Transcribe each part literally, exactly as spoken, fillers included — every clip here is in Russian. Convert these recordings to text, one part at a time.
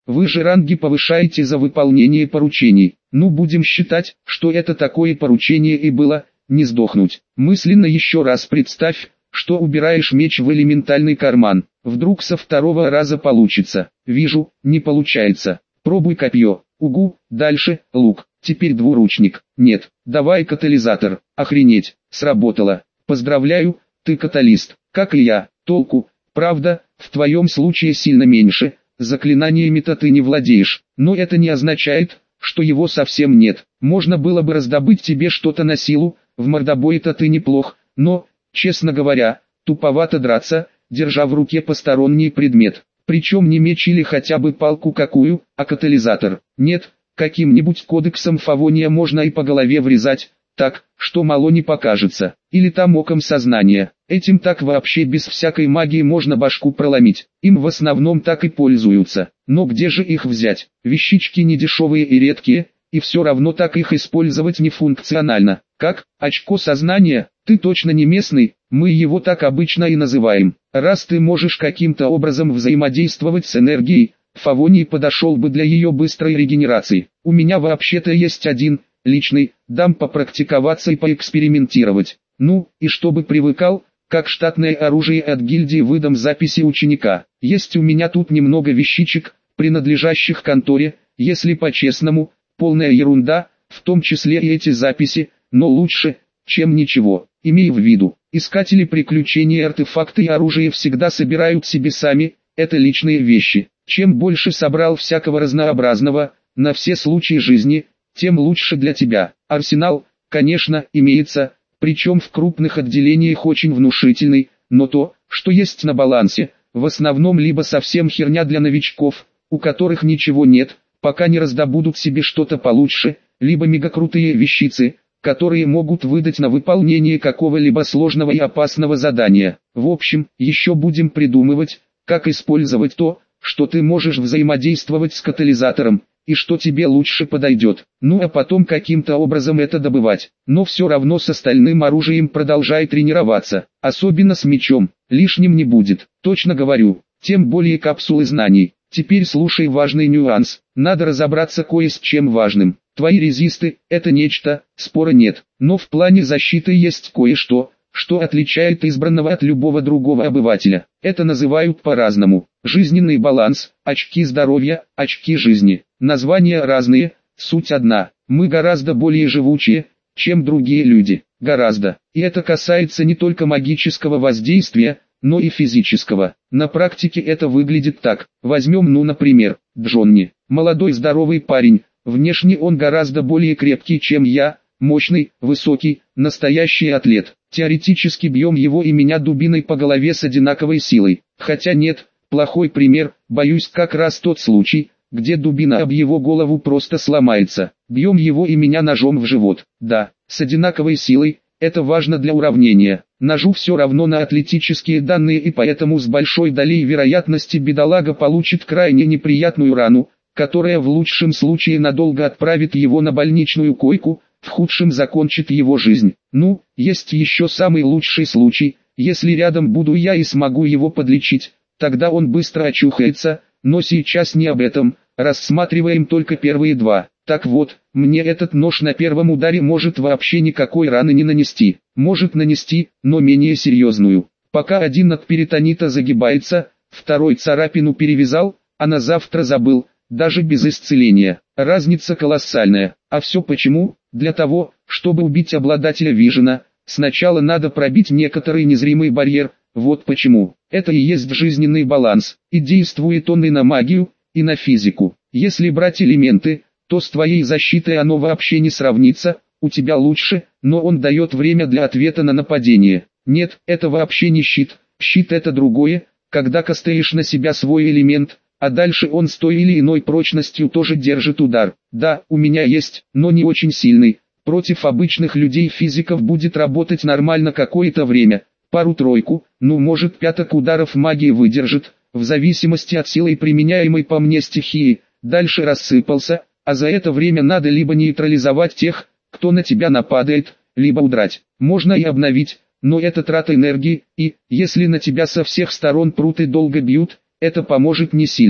Вы же ранги повышаете за выполнение поручений. Ну будем считать, что это такое поручение и было, не сдохнуть. Мысленно еще раз представь, что убираешь меч в элементальный карман. Вдруг со второго раза получится. Вижу, не получается. Пробуй копье. Угу, дальше, лук. Теперь двуручник. Нет, давай катализатор. Охренеть, сработало. Поздравляю, ты каталист. Как и я, толку. Правда, в твоем случае сильно меньше. Заклинаниями-то ты не владеешь. Но это не означает, что его совсем нет. Можно было бы раздобыть тебе что-то на силу. В мордобое-то ты неплох. Но, честно говоря, туповато драться, держа в руке посторонний предмет. Причем не меч или хотя бы палку какую, а катализатор. Нет, каким-нибудь кодексом Фавония можно и по голове врезать, так, что мало не покажется. Или там оком сознания. Этим так вообще без всякой магии можно башку проломить. Им в основном так и пользуются. Но где же их взять? Вещички недешевые и редкие, и все равно так их использовать нефункционально. Как? Очко сознания? Ты точно не местный, мы его так обычно и называем. Раз ты можешь каким-то образом взаимодействовать с энергией, Фавоний подошел бы для ее быстрой регенерации. У меня вообще-то есть один, личный, дам попрактиковаться и поэкспериментировать. Ну, и чтобы привыкал, как штатное оружие от гильдии выдам записи ученика. Есть у меня тут немного вещичек, принадлежащих конторе, если по-честному, полная ерунда, в том числе и эти записи, но лучше, чем ничего. Имей в виду, искатели приключений, артефакты и оружие всегда собирают себе сами, это личные вещи. Чем больше собрал всякого разнообразного, на все случаи жизни, тем лучше для тебя. Арсенал, конечно, имеется, причем в крупных отделениях очень внушительный, но то, что есть на балансе, в основном либо совсем херня для новичков, у которых ничего нет, пока не раздобудут себе что-то получше, либо мегакрутые вещицы, которые могут выдать на выполнение какого-либо сложного и опасного задания. В общем, еще будем придумывать, как использовать то, что ты можешь взаимодействовать с катализатором, и что тебе лучше подойдет. Ну а потом каким-то образом это добывать. Но все равно с остальным оружием продолжай тренироваться, особенно с мечом, лишним не будет. Точно говорю, тем более капсулы знаний. Теперь слушай важный нюанс, надо разобраться кое с чем важным. Твои резисты – это нечто, спора нет, но в плане защиты есть кое-что, что отличает избранного от любого другого обывателя. Это называют по-разному. Жизненный баланс, очки здоровья, очки жизни. Названия разные, суть одна. Мы гораздо более живучие, чем другие люди. Гораздо. И это касается не только магического воздействия, но и физического. На практике это выглядит так. Возьмем, ну, например, Джонни. Молодой здоровый парень. Внешне он гораздо более крепкий, чем я. Мощный, высокий, настоящий атлет. Теоретически бьем его и меня дубиной по голове с одинаковой силой. Хотя нет, плохой пример, боюсь, как раз тот случай, где дубина об его голову просто сломается. Бьем его и меня ножом в живот. Да, с одинаковой силой, это важно для уравнения. Ножу все равно на атлетические данные, и поэтому с большой долей вероятности бедолага получит крайне неприятную рану, которая в лучшем случае надолго отправит его на больничную койку, в худшем закончит его жизнь. Ну, есть еще самый лучший случай, если рядом буду я и смогу его подлечить, тогда он быстро очухается, но сейчас не об этом, рассматриваем только первые два. Так вот, мне этот нож на первом ударе может вообще никакой раны не нанести, может нанести, но менее серьезную. Пока один от перитонита загибается, второй царапину перевязал, а на завтра забыл, даже без исцеления. Разница колоссальная. А все почему? Для того, чтобы убить обладателя вижена, сначала надо пробить некоторый незримый барьер. Вот почему. Это и есть жизненный баланс. И действует он и на магию, и на физику. Если брать элементы, то с твоей защитой оно вообще не сравнится. У тебя лучше, но он дает время для ответа на нападение. Нет, это вообще не щит. Щит это другое, когда кастаешь на себя свой элемент, а дальше он с той или иной прочностью тоже держит удар. Да, у меня есть, но не очень сильный. Против обычных людей-физиков будет работать нормально какое-то время. Пару-тройку, ну может пяток ударов магии выдержит, в зависимости от силы применяемой по мне стихии. Дальше рассыпался, а за это время надо либо нейтрализовать тех, кто на тебя нападает, либо удрать. Можно и обновить, но это трата энергии, и, если на тебя со всех сторон прут и долго бьют, это поможет не сильно.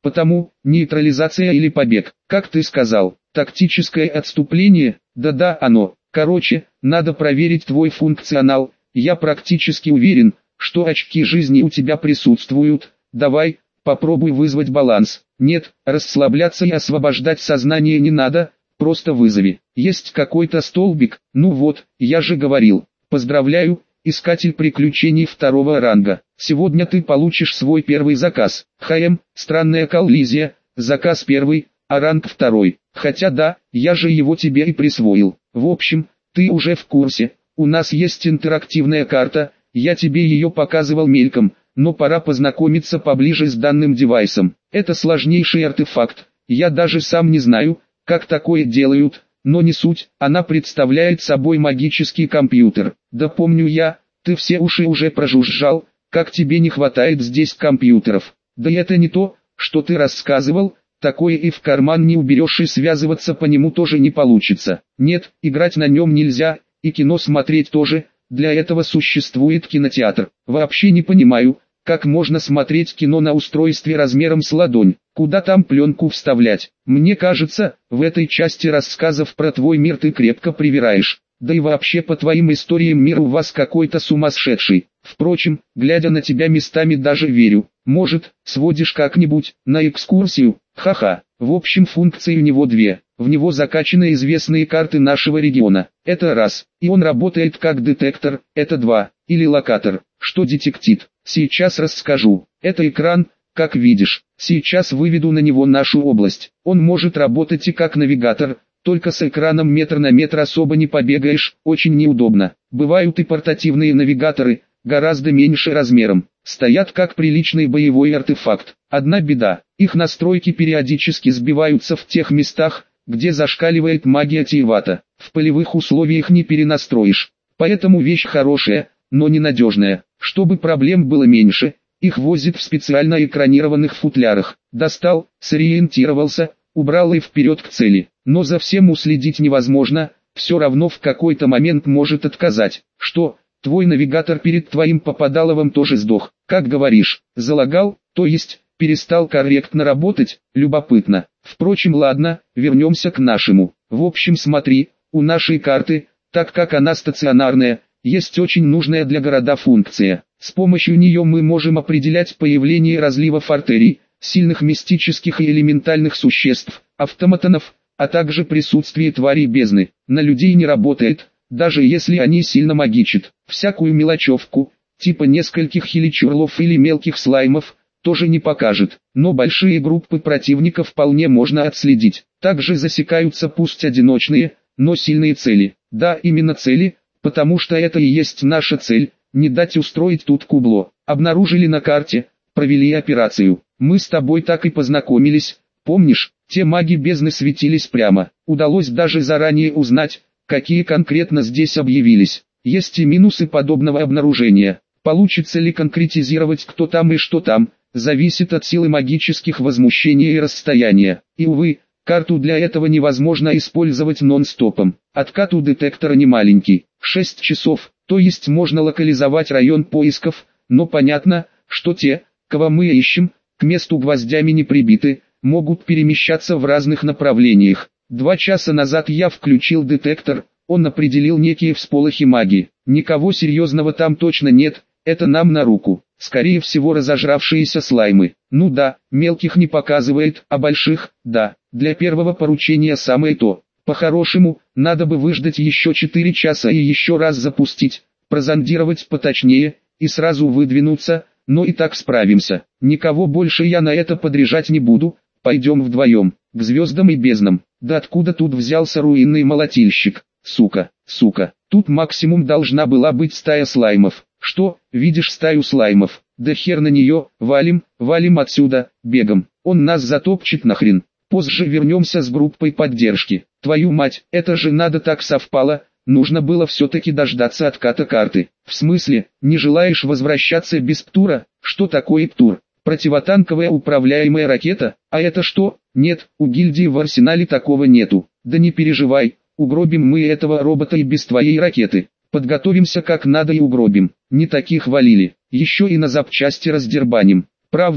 Потому, нейтрализация или побег, как ты сказал, тактическое отступление, да-да оно. Короче, надо проверить твой функционал, я практически уверен, что очки жизни у тебя присутствуют, давай, попробуй вызвать баланс. Нет, расслабляться и освобождать сознание не надо, просто вызови. Есть какой-то столбик, ну вот, я же говорил. Поздравляю, искатель приключений второго ранга. Сегодня ты получишь свой первый заказ. ХМ, странная коллизия, заказ первый, а ранг второй. Хотя да, я же его тебе и присвоил. В общем, ты уже в курсе, у нас есть интерактивная карта, я тебе ее показывал мельком, но пора познакомиться поближе с данным девайсом. Это сложнейший артефакт, я даже сам не знаю, как такое делают, но не суть, она представляет собой магический компьютер. Да помню я, ты все уши уже прожужжал, как тебе не хватает здесь компьютеров. Да это не то, что ты рассказывал, такое и в карман не уберешь, и связываться по нему тоже не получится. Нет, играть на нем нельзя, и кино смотреть тоже, для этого существует кинотеатр. Вообще не понимаю, как можно смотреть кино на устройстве размером с ладонь, куда там пленку вставлять. Мне кажется, в этой части рассказов про твой мир ты крепко привираешь. Да и вообще по твоим историям мир у вас какой-то сумасшедший. Впрочем, глядя на тебя местами даже верю. Может, сводишь как-нибудь, на экскурсию? Ха-ха. В общем, функций у него две. В него закачаны известные карты нашего региона. Это раз. И он работает как детектор. Это два. Или локатор. Что детектит? Сейчас расскажу. Это экран, как видишь. Сейчас выведу на него нашу область. Он может работать и как навигатор. Только с экраном метр на метр особо не побегаешь, очень неудобно. Бывают и портативные навигаторы, гораздо меньше размером. Стоят как приличный боевой артефакт. Одна беда, их настройки периодически сбиваются в тех местах, где зашкаливает магия Тиевата. В полевых условиях не перенастроишь. Поэтому вещь хорошая, но ненадежная. Чтобы проблем было меньше, их возят в специально экранированных футлярах. Достал, сориентировался, убрал и вперед к цели. Но за всем уследить невозможно, все равно в какой-то момент может отказать. Что, твой навигатор перед твоим попадаловым тоже сдох, как говоришь, залагал, то есть, перестал корректно работать, любопытно. Впрочем, ладно, вернемся к нашему. В общем, смотри, у нашей карты, так как она стационарная, есть очень нужная для города функция. С помощью нее мы можем определять появление разливов артерий, сильных мистических и элементальных существ, автоматонов, а также присутствие тварей бездны. На людей не работает, даже если они сильно магичат. Всякую мелочевку, типа нескольких хиличурлов или мелких слаймов, тоже не покажет. Но большие группы противников вполне можно отследить. Также засекаются пусть одиночные, но сильные цели. Да, именно цели, потому что это и есть наша цель, не дать устроить тут кубло. Обнаружили на карте, провели операцию. Мы с тобой так и познакомились, помнишь? Те маги бездны светились прямо. Удалось даже заранее узнать, какие конкретно здесь объявились. Есть и минусы подобного обнаружения. Получится ли конкретизировать, кто там и что там, зависит от силы магических возмущений и расстояния. И увы, карту для этого невозможно использовать нон-стопом. Откат у детектора не маленький, шесть часов, то есть можно локализовать район поисков, но понятно, что те, кого мы ищем, к месту гвоздями не прибиты, могут перемещаться в разных направлениях. Два часа назад я включил детектор, он определил некие всполохи магии. Никого серьезного там точно нет, это нам на руку. Скорее всего разожравшиеся слаймы. Ну да, мелких не показывает, а больших, да. Для первого поручения самое то. По-хорошему, надо бы выждать еще четыре часа и еще раз запустить, прозондировать поточнее, и сразу выдвинуться, но и так справимся. Никого больше я на это подряжать не буду. Пойдем вдвоем, к звездам и безднам. Да откуда тут взялся руинный молотильщик? Сука, сука, тут максимум должна была быть стая слаймов. Что, видишь стаю слаймов? Да хер на нее, валим, валим отсюда, бегом. Он нас затопчет нахрен. Позже вернемся с группой поддержки. Твою мать, это же надо так совпало, нужно было все-таки дождаться отката карты. В смысле, не желаешь возвращаться без ПТУРа? Что такое ПТУР? Противотанковая управляемая ракета, а это что? Нет, у гильдии в арсенале такого нету. Да не переживай, угробим мы этого робота и без твоей ракеты. Подготовимся как надо и угробим. Не таких валили, еще и на запчасти раздербаним. Правда,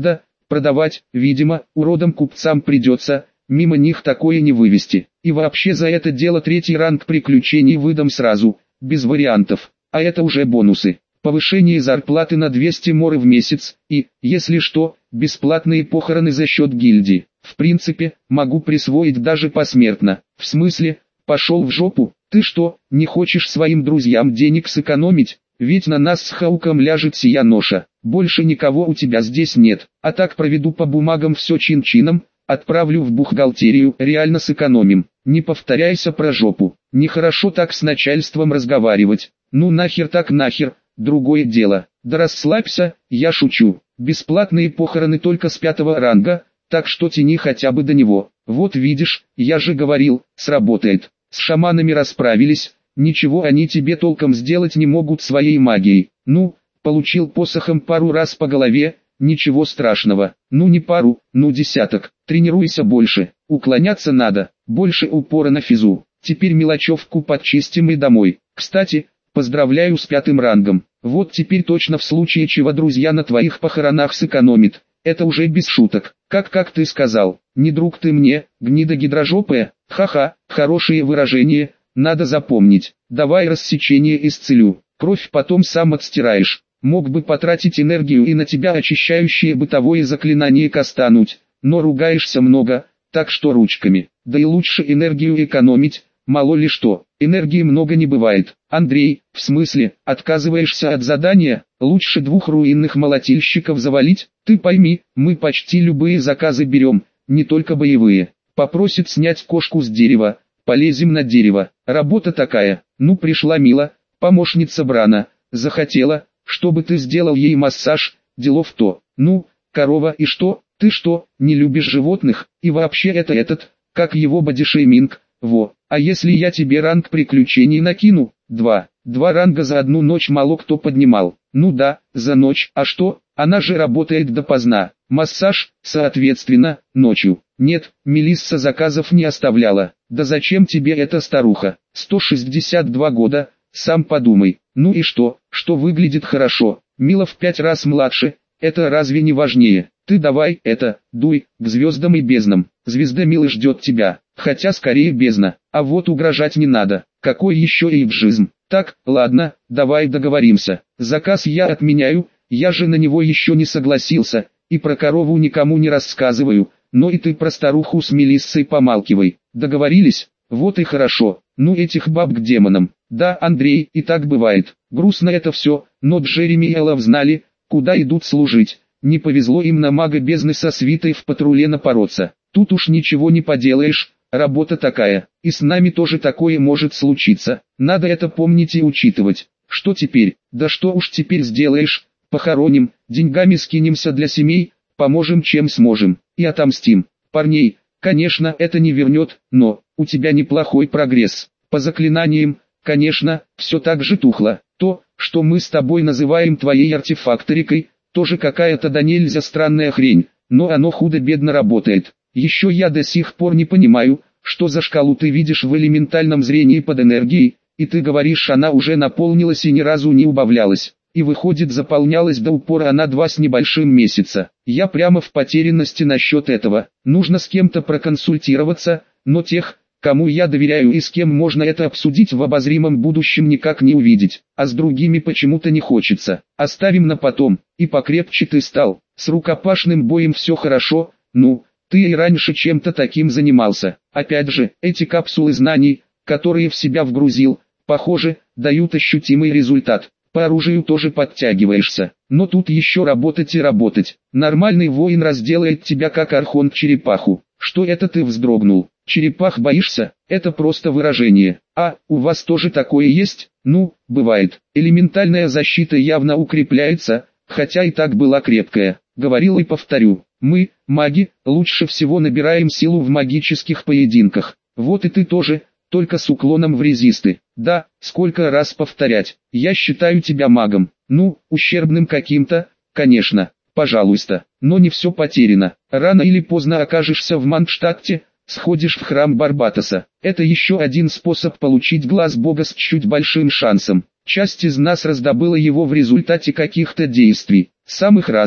продавать, видимо, уродам купцам придется, мимо них такое не вывести. И вообще за это дело третий ранг приключений выдам сразу, без вариантов, а это уже бонусы. Повышение зарплаты на двести моры в месяц, и, если что, бесплатные похороны за счет гильдии. В принципе, могу присвоить даже посмертно. В смысле, пошел в жопу, ты что, не хочешь своим друзьям денег сэкономить? Ведь на нас с Хауком ляжет сия ноша. Больше никого у тебя здесь нет, а так проведу по бумагам все чин-чином, отправлю в бухгалтерию, реально сэкономим. Не повторяйся про жопу, нехорошо так с начальством разговаривать. Ну нахер так нахер. Другое дело, да расслабься, я шучу, бесплатные похороны только с пятого ранга, так что тяни хотя бы до него. Вот видишь, я же говорил, сработает. С шаманами расправились, ничего они тебе толком сделать не могут своей магией. Ну, получил посохом пару раз по голове, ничего страшного. Ну не пару, ну десяток, тренируйся больше, уклоняться надо, больше упора на физу. Теперь мелочевку подчистим и домой. Кстати, поздравляю с пятым рангом. Вот теперь точно в случае чего друзья на твоих похоронах сэкономит. Это уже без шуток. Как как ты сказал, не друг ты мне, гнида гидрожопая. Ха-ха, хорошее выражение, надо запомнить. Давай рассечение исцелю. Кровь потом сам отстираешь. Мог бы потратить энергию и на тебя очищающее бытовое заклинание кастануть, но ругаешься много, так что ручками. Да и лучше энергию экономить. Мало ли что, энергии много не бывает. Андрей, в смысле, отказываешься от задания? Лучше двух руинных молотильщиков завалить? Ты пойми, мы почти любые заказы берем, не только боевые. Попросит снять кошку с дерева, полезем на дерево. Работа такая. Ну пришла Мила, помощница Брана, захотела, чтобы ты сделал ей массаж, делов то. Ну, корова и что? Ты что, не любишь животных? И вообще это этот, как его бодишейминг, во. А если я тебе ранг приключений накину? Два. Два ранга за одну ночь мало кто поднимал. Ну да, за ночь. А что? Она же работает допоздна. Массаж, соответственно, ночью. Нет, Мелисса заказов не оставляла. Да зачем тебе эта старуха? сто шестьдесят два года, сам подумай. Ну и что, что выглядит хорошо? Мила в пять раз младше, это разве не важнее? Ты давай, это, дуй, к звездам и безднам. Звезда Милы ждет тебя, хотя скорее бездна. А вот угрожать не надо, какой еще эйджизм. Так, ладно, давай договоримся. Заказ я отменяю, я же на него еще не согласился, и про корову никому не рассказываю, но и ты про старуху с Мелиссой помалкивай. Договорились? Вот и хорошо. Ну этих баб к демонам. Да, Андрей, и так бывает. Грустно это все, но Джереми и Эллов знали, куда идут служить. Не повезло им на мага бездны со свитой в патруле напороться. Тут уж ничего не поделаешь, работа такая. И с нами тоже такое может случиться. Надо это помнить и учитывать. Что теперь? Да что уж теперь сделаешь? Похороним, деньгами скинемся для семей, поможем чем сможем. И отомстим. Парней, конечно, это не вернет, но у тебя неплохой прогресс. По заклинаниям, конечно, все так же тухло. То, что мы с тобой называем твоей артефакторикой, тоже какая-то да нельзя странная хрень, но оно худо-бедно работает. Еще я до сих пор не понимаю, что за шкалу ты видишь в элементальном зрении под энергией, и ты говоришь, она уже наполнилась и ни разу не убавлялась. И выходит, заполнялась до упора она два с небольшим месяца. Я прямо в потерянности насчет этого. Нужно с кем-то проконсультироваться, но тех, кому я доверяю и с кем можно это обсудить в обозримом будущем, никак не увидеть. А с другими почему-то не хочется. Оставим на потом. И покрепче ты стал. С рукопашным боем все хорошо, ну, ты и раньше чем-то таким занимался. Опять же, эти капсулы знаний, которые в себя вгрузил, похоже, дают ощутимый результат. По оружию тоже подтягиваешься, но тут еще работать и работать. Нормальный воин разделает тебя как архонт черепаху. Что это ты вздрогнул? Черепах боишься? Это просто выражение. А, у вас тоже такое есть? Ну, бывает. Элементальная защита явно укрепляется, хотя и так была крепкая. Говорил и повторю. Мы, маги, лучше всего набираем силу в магических поединках. Вот и ты тоже, только с уклоном в резисты. Да, сколько раз повторять. Я считаю тебя магом. Ну, ущербным каким-то, конечно, пожалуйста. Но не все потеряно. Рано или поздно окажешься в Мандштадте, сходишь в храм Барбатоса. Это еще один способ получить глаз бога с чуть большим шансом. Часть из нас раздобыла его в результате каких-то действий, самых разных,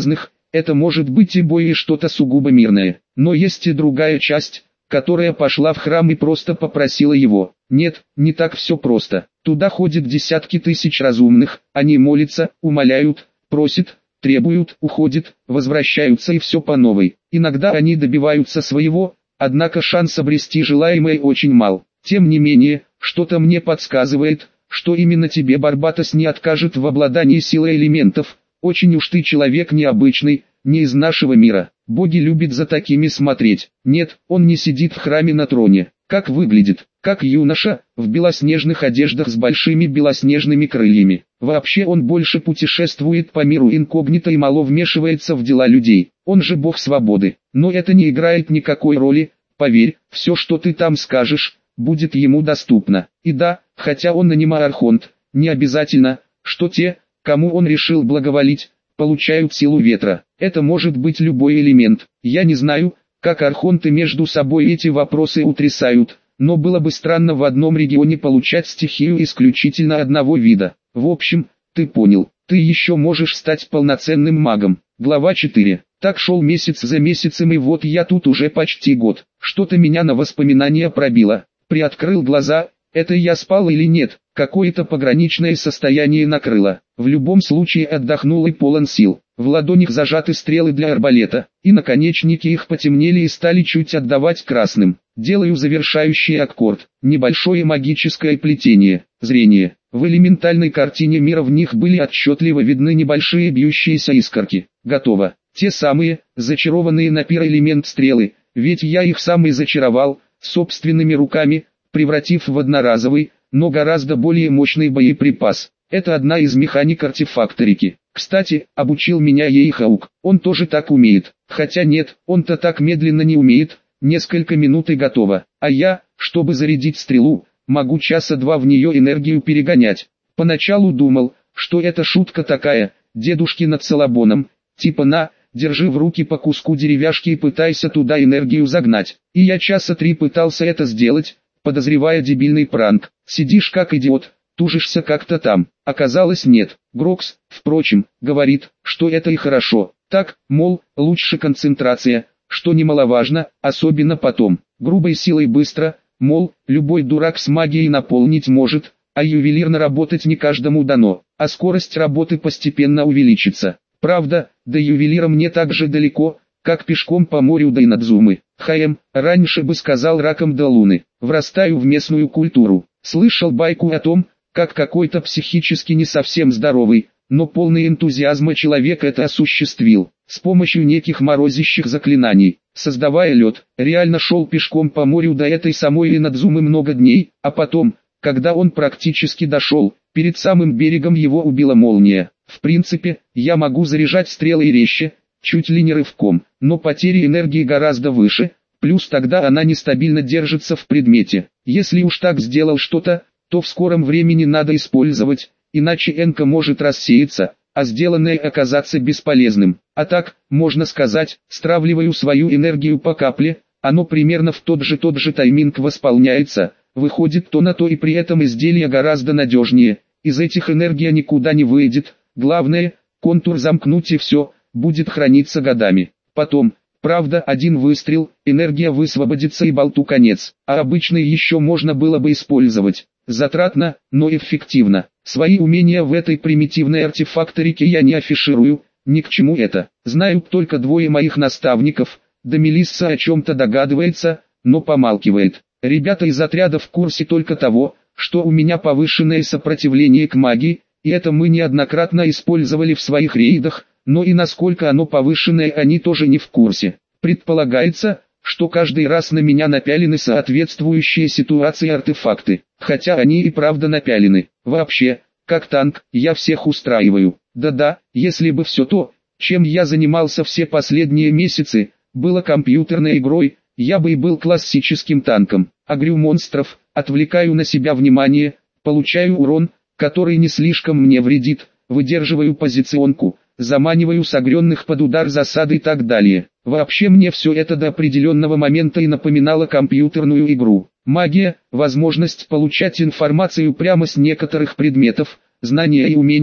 это может быть и бой, и что-то сугубо мирное. Но есть и другая часть, которая пошла в храм и просто попросила его. Нет, не так все просто. Туда ходят десятки тысяч разумных, они молятся, умоляют, просят, требуют, уходят, возвращаются и все по новой. Иногда они добиваются своего, однако шанс обрести желаемое очень мал. Тем не менее, что-то мне подсказывает, что именно тебе Барбатос не откажет в обладании силой элементов. Очень уж ты человек необычный, не из нашего мира. Боги любят за такими смотреть. Нет, он не сидит в храме на троне. Как выглядит? Как юноша, в белоснежных одеждах с большими белоснежными крыльями. Вообще он больше путешествует по миру инкогнито и мало вмешивается в дела людей. Он же бог свободы. Но это не играет никакой роли. Поверь, все, что ты там скажешь, будет ему доступно. И да, хотя он анима-архонт, не обязательно, что те, кому он решил благоволить, получают силу ветра. Это может быть любой элемент. Я не знаю, как архонты между собой эти вопросы утрясают, но было бы странно в одном регионе получать стихию исключительно одного вида. В общем, ты понял, ты еще можешь стать полноценным магом. Глава четыре. Так шел месяц за месяцем, и вот я тут уже почти год. Что-то меня на воспоминания пробило. Приоткрыл глаза, это я спал или нет, какое-то пограничное состояние накрыло. В любом случае отдохнул и полон сил. В ладонях зажаты стрелы для арбалета, и наконечники их потемнели и стали чуть отдавать красным. Делаю завершающий аккорд, небольшое магическое плетение, зрение. В элементальной картине мира в них были отчетливо видны небольшие бьющиеся искорки. Готово. Те самые, зачарованные на пироэлемент стрелы, ведь я их сам и зачаровал, собственными руками, превратив в одноразовый, но гораздо более мощный боеприпас. Это одна из механик артефакторики. Кстати, обучил меня ей Хаук. Он тоже так умеет. Хотя нет, он-то так медленно не умеет. Несколько минут и готово. А я, чтобы зарядить стрелу, могу часа два в нее энергию перегонять. Поначалу думал, что это шутка такая, дедушки над Салабоном, типа на, держи в руки по куску деревяшки и пытайся туда энергию загнать. И я часа три пытался это сделать, подозревая дебильный пранк. Сидишь как идиот, тужишься как-то там. Оказалось нет. Грокс, впрочем, говорит, что это и хорошо. Так, мол, лучше концентрация, что немаловажно, особенно потом. Грубой силой быстро, мол, любой дурак с магией наполнить может, а ювелирно работать не каждому дано, а скорость работы постепенно увеличится. Правда, до ювелира мне так же далеко, как пешком по морю до Инадзумы. Хаем, раньше бы сказал раком до луны. Врастаю в местную культуру. Слышал байку о том, как какой-то психически не совсем здоровый, но полный энтузиазма человек это осуществил. С помощью неких морозящих заклинаний, создавая лед, реально шел пешком по морю до этой самой Инадзумы много дней, а потом, когда он практически дошел, перед самым берегом его убила молния. В принципе, я могу заряжать стрелы и резче, чуть ли не рывком, но потери энергии гораздо выше, плюс тогда она нестабильно держится в предмете. Если уж так сделал что-то, то в скором времени надо использовать, иначе энка может рассеяться, а сделанное оказаться бесполезным. А так, можно сказать, стравливаю свою энергию по капле, оно примерно в тот же тот же тайминг восполняется, выходит то на то, и при этом изделие гораздо надежнее. Из этих энергия никуда не выйдет, главное, контур замкнуть и все, будет храниться годами. Потом, правда, один выстрел, энергия высвободится и болту конец, а обычный еще можно было бы использовать. Затратно, но эффективно. Свои умения в этой примитивной артефакторике я не афиширую, ни к чему это. Знают только двое моих наставников, да Мелисса о чем-то догадывается, но помалкивает. Ребята из отряда в курсе только того, что у меня повышенное сопротивление к магии, и это мы неоднократно использовали в своих рейдах, но и насколько оно повышенное они тоже не в курсе. Предполагается, что каждый раз на меня напялены соответствующие ситуации артефакты, хотя они и правда напялены. Вообще, как танк, я всех устраиваю. Да-да, если бы все то, чем я занимался все последние месяцы, было компьютерной игрой, я бы и был классическим танком. Огрю монстров, отвлекаю на себя внимание, получаю урон, который не слишком мне вредит, выдерживаю позиционку, заманиваю согренных под удар засады и так далее. Вообще мне все это до определенного момента и напоминало компьютерную игру. Магия, возможность получать информацию прямо с некоторых предметов, знания и умения,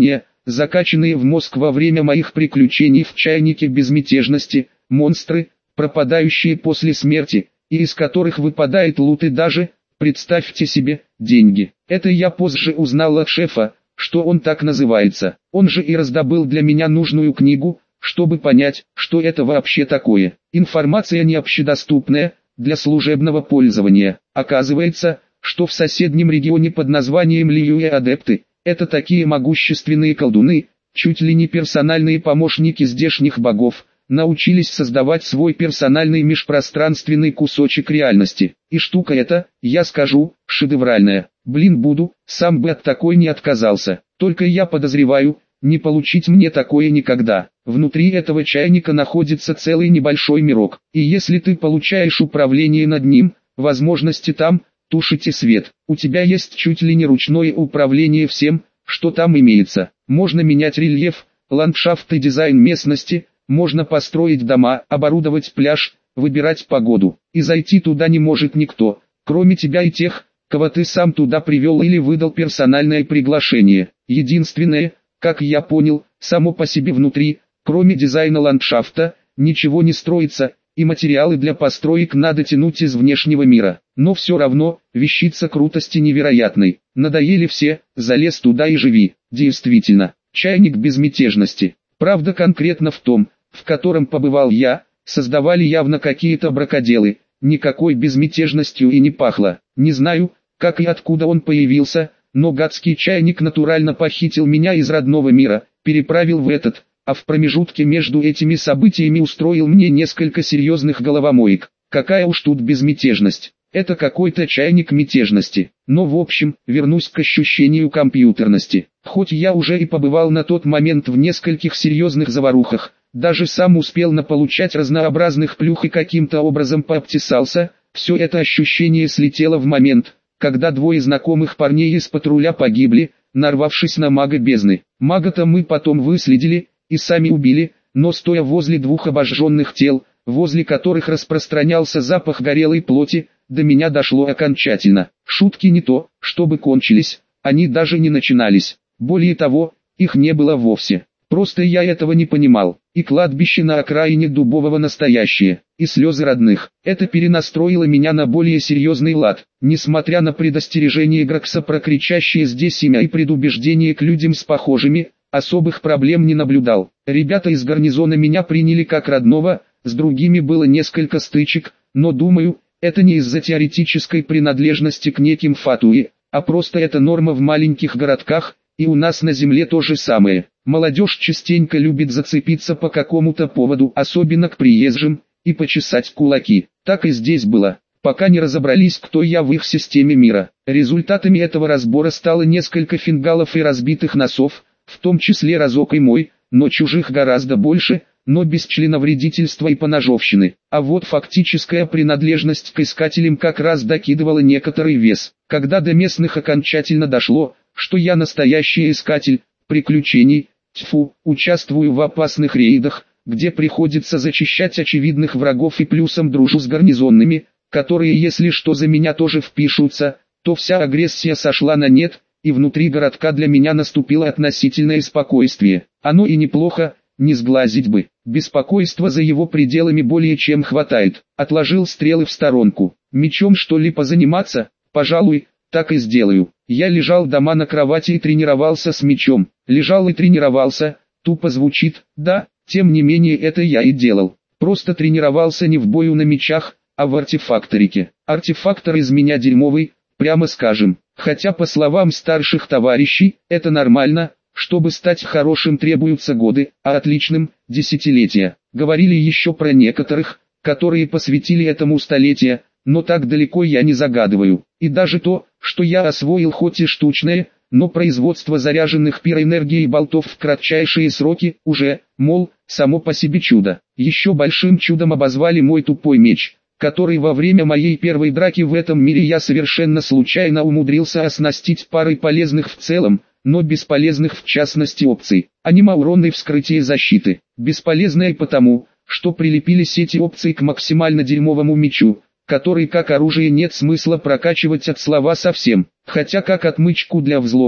закачанные в мозг во время моих приключений в чайнике безмятежности, монстры, пропадающие после смерти, и из которых выпадает лут и даже, представьте себе, деньги. Это я позже узнал от шефа, что он так называется. Он же и раздобыл для меня нужную книгу, чтобы понять, что это вообще такое. Информация не общедоступная, для служебного пользования. Оказывается, что в соседнем регионе под названием Лиюэ адепты, это такие могущественные колдуны, чуть ли не персональные помощники здешних богов, научились создавать свой персональный межпространственный кусочек реальности. И штука эта, я скажу, шедевральная. Блин, буду, сам бы от такой не отказался. Только я подозреваю, не получить мне такое никогда. Внутри этого чайника находится целый небольшой мирок. И если ты получаешь управление над ним, возможности там, тушите свет. У тебя есть чуть ли не ручное управление всем, что там имеется. Можно менять рельеф, ландшафт и дизайн местности, можно построить дома, оборудовать пляж, выбирать погоду. И зайти туда не может никто, кроме тебя и тех, кого ты сам туда привел или выдал персональное приглашение. Единственное, как я понял, само по себе внутри, кроме дизайна ландшафта, ничего не строится, и материалы для построек надо тянуть из внешнего мира. Но все равно, вещица крутости невероятной. Надоели все, залез туда и живи. Действительно, чайник безмятежности. Правда, конкретно в том, в котором побывал я, создавали явно какие-то бракоделы. Никакой безмятежностью и не пахло. Не знаю, как и откуда он появился, но гадский чайник натурально похитил меня из родного мира, переправил в этот, а в промежутке между этими событиями устроил мне несколько серьезных головомоек. Какая уж тут безмятежность. Это какой-то чайник мятежности. Но в общем, вернусь к ощущению компьютерности. Хоть я уже и побывал на тот момент в нескольких серьезных заварухах, даже сам успел наполучать разнообразных плюх и каким-то образом пообтесался, все это ощущение слетело в момент, когда двое знакомых парней из патруля погибли, нарвавшись на мага бездны. Мага-то мы потом выследили и сами убили, но стоя возле двух обожженных тел, возле которых распространялся запах горелой плоти, до меня дошло окончательно. Шутки не то, чтобы кончились, они даже не начинались. Более того, их не было вовсе. Просто я этого не понимал. И кладбище на окраине Дубового настоящее, и слезы родных. Это перенастроило меня на более серьезный лад. Несмотря на предостережение Гракса про кричащее здесь имя и предубеждение к людям с похожими, особых проблем не наблюдал. Ребята из гарнизона меня приняли как родного, с другими было несколько стычек, но думаю, это не из-за теоретической принадлежности к неким фатуи, а просто это норма в маленьких городках, и у нас на земле то же самое. Молодежь частенько любит зацепиться по какому-то поводу, особенно к приезжим, и почесать кулаки. Так и здесь было, пока не разобрались, кто я в их системе мира. Результатами этого разбора стало несколько фингалов и разбитых носов, в том числе разок и мой, но чужих гораздо больше, но без членовредительства и поножовщины. А вот фактическая принадлежность к искателям как раз докидывала некоторый вес. Когда до местных окончательно дошло, что я настоящий искатель приключений, тьфу, участвую в опасных рейдах, где приходится зачищать очевидных врагов и плюсом дружу с гарнизонными, которые если что за меня тоже впишутся, то вся агрессия сошла на нет, и внутри городка для меня наступило относительное спокойствие. Оно и неплохо, не сглазить бы. Беспокойства за его пределами более чем хватает. Отложил стрелы в сторонку. Мечом что ли позаниматься? Пожалуй, так и сделаю. Я лежал дома на кровати и тренировался с мечом. Лежал и тренировался, тупо звучит, да, тем не менее это я и делал. Просто тренировался не в бою на мечах, а в артефакторике. Артефактор из меня дерьмовый, прямо скажем. Хотя по словам старших товарищей, это нормально, чтобы стать хорошим требуются годы, а отличным – десятилетия. Говорили еще про некоторых, которые посвятили этому столетия, но так далеко я не загадываю. И даже то, что я освоил хоть и штучное, но производство заряженных пироэнергией болтов в кратчайшие сроки, уже, мол, само по себе чудо. Еще большим чудом обозвали мой тупой меч, который во время моей первой драки в этом мире я совершенно случайно умудрился оснастить парой полезных в целом, но бесполезных в частности опций. Анимауронной вскрытие защиты. Бесполезное потому, что прилепились эти опции к максимально дерьмовому мечу, который как оружие нет смысла прокачивать от слова совсем. Хотя как отмычку для взлома,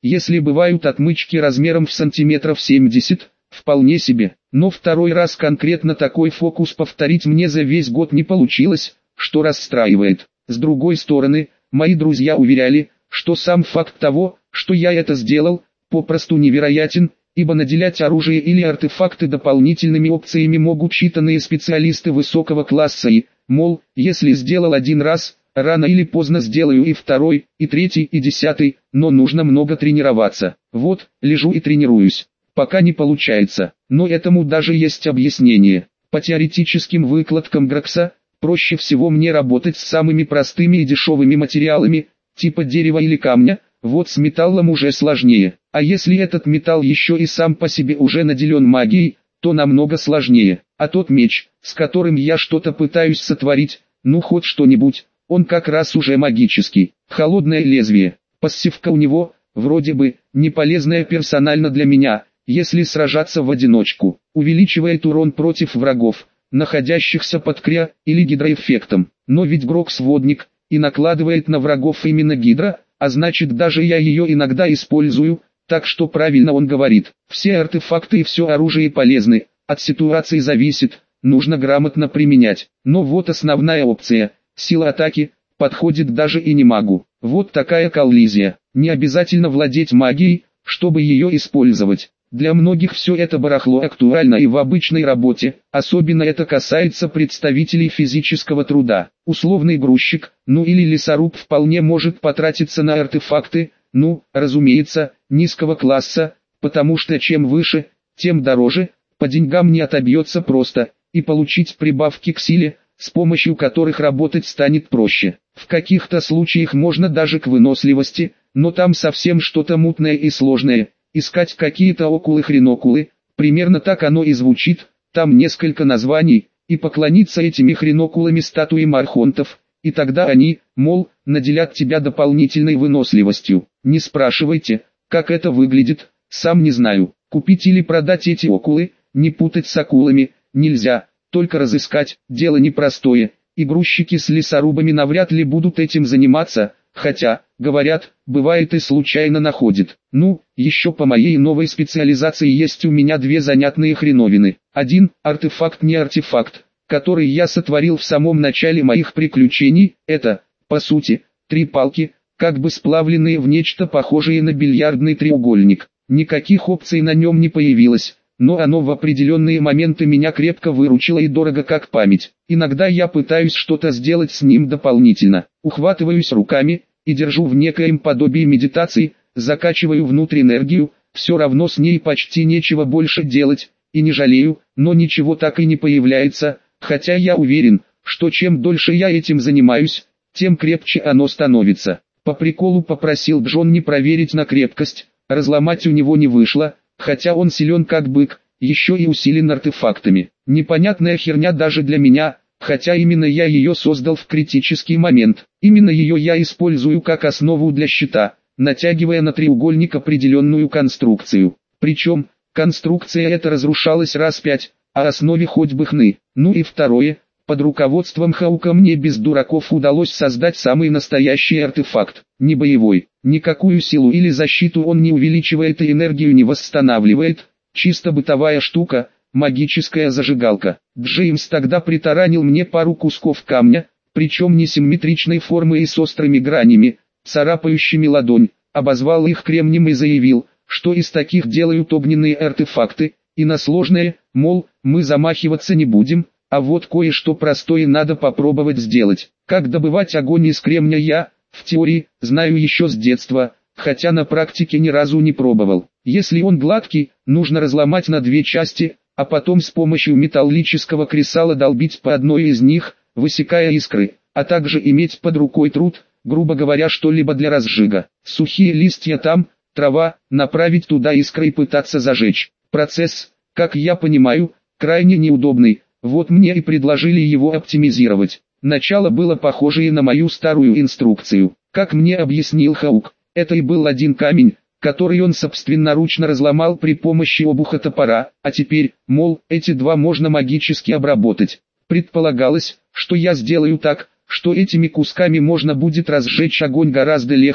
Если бывают отмычки размером в сантиметров семьдесят, вполне себе. Но второй раз конкретно такой фокус повторить мне за весь год не получилось, что расстраивает. С другой стороны, мои друзья уверяли, что сам факт того, что я это сделал, попросту невероятен, ибо наделять оружие или артефакты дополнительными опциями могут считанные специалисты высокого класса и, мол, если сделал один раз, рано или поздно сделаю и второй, и третий, и десятый, но нужно много тренироваться. Вот, лежу и тренируюсь. Пока не получается, но этому даже есть объяснение. По теоретическим выкладкам Грокса, проще всего мне работать с самыми простыми и дешевыми материалами, типа дерева или камня, вот с металлом уже сложнее. А если этот металл еще и сам по себе уже наделен магией, то намного сложнее. А тот меч, с которым я что-то пытаюсь сотворить, ну хоть что-нибудь, он как раз уже магический. Холодное лезвие, пассивка у него, вроде бы, не полезная персонально для меня, если сражаться в одиночку. Увеличивает урон против врагов, находящихся под крио- или гидроэффектом. Но ведь Грокс водник, и накладывает на врагов именно гидро, а значит даже я ее иногда использую, так что правильно он говорит. Все артефакты и все оружие полезны, от ситуации зависит, нужно грамотно применять. Но вот основная опция, сила атаки, подходит даже и не магу. Вот такая коллизия. Не обязательно владеть магией, чтобы ее использовать. Для многих все это барахло актуально и в обычной работе, особенно это касается представителей физического труда. Условный грузчик, ну или лесоруб вполне может потратиться на артефакты, ну, разумеется, низкого класса, потому что чем выше, тем дороже, по деньгам не отобьется просто, и получить прибавки к силе, с помощью которых работать станет проще. В каких-то случаях можно даже к выносливости, но там совсем что-то мутное и сложное. Искать какие-то окулы-хренокулы, примерно так оно и звучит, там несколько названий, и поклониться этими хренокулами статуям архонтов, и тогда они, мол, наделят тебя дополнительной выносливостью. Не спрашивайте, как это выглядит, сам не знаю. Купить или продать эти окулы, не путать с акулами, нельзя, только разыскать, дело непростое, и грузчики с лесорубами навряд ли будут этим заниматься, хотя, говорят, бывает и случайно находит. Ну, еще по моей новой специализации есть у меня две занятные хреновины. Один, артефакт не артефакт, который я сотворил в самом начале моих приключений, это, по сути, три палки, как бы сплавленные в нечто похожее на бильярдный треугольник. Никаких опций на нем не появилось, но оно в определенные моменты меня крепко выручило и дорого как память. Иногда я пытаюсь что-то сделать с ним дополнительно, ухватываюсь руками и держу в некоем подобии медитации, закачиваю внутрь энергию, все равно с ней почти нечего больше делать, и не жалею, но ничего так и не появляется, хотя я уверен, что чем дольше я этим занимаюсь, тем крепче оно становится. По приколу попросил Джонни проверить на крепкость, разломать у него не вышло, хотя он силен как бык, еще и усилен артефактами. Непонятная херня даже для меня, хотя именно я ее создал в критический момент. Именно ее я использую как основу для щита, натягивая на треугольник определенную конструкцию. Причем, конструкция эта разрушалась раз пять, а основе хоть бы хны. Ну и второе, под руководством Хаука мне без дураков удалось создать самый настоящий артефакт. Не боевой, никакую силу или защиту он не увеличивает и энергию не восстанавливает, чисто бытовая штука, магическая зажигалка. Джеймс тогда притаранил мне пару кусков камня, причем несимметричной формы и с острыми гранями, царапающими ладонь, обозвал их кремнем и заявил, что из таких делают огненные артефакты, и на сложное, мол, мы замахиваться не будем, а вот кое-что простое надо попробовать сделать. Как добывать огонь из кремня я, в теории, знаю еще с детства, хотя на практике ни разу не пробовал. Если он гладкий, нужно разломать на две части, а потом с помощью металлического кресала долбить по одной из них, высекая искры, а также иметь под рукой труд, грубо говоря, что-либо для разжига. Сухие листья там, трава, направить туда искры и пытаться зажечь. Процесс, как я понимаю, крайне неудобный, вот мне и предложили его оптимизировать. Начало было похожее на мою старую инструкцию. Как мне объяснил Хаук, это и был один камень, который он собственноручно разломал при помощи обуха топора, а теперь, мол, эти два можно магически обработать. Предполагалось, что я сделаю так, что этими кусками можно будет разжечь огонь гораздо легче,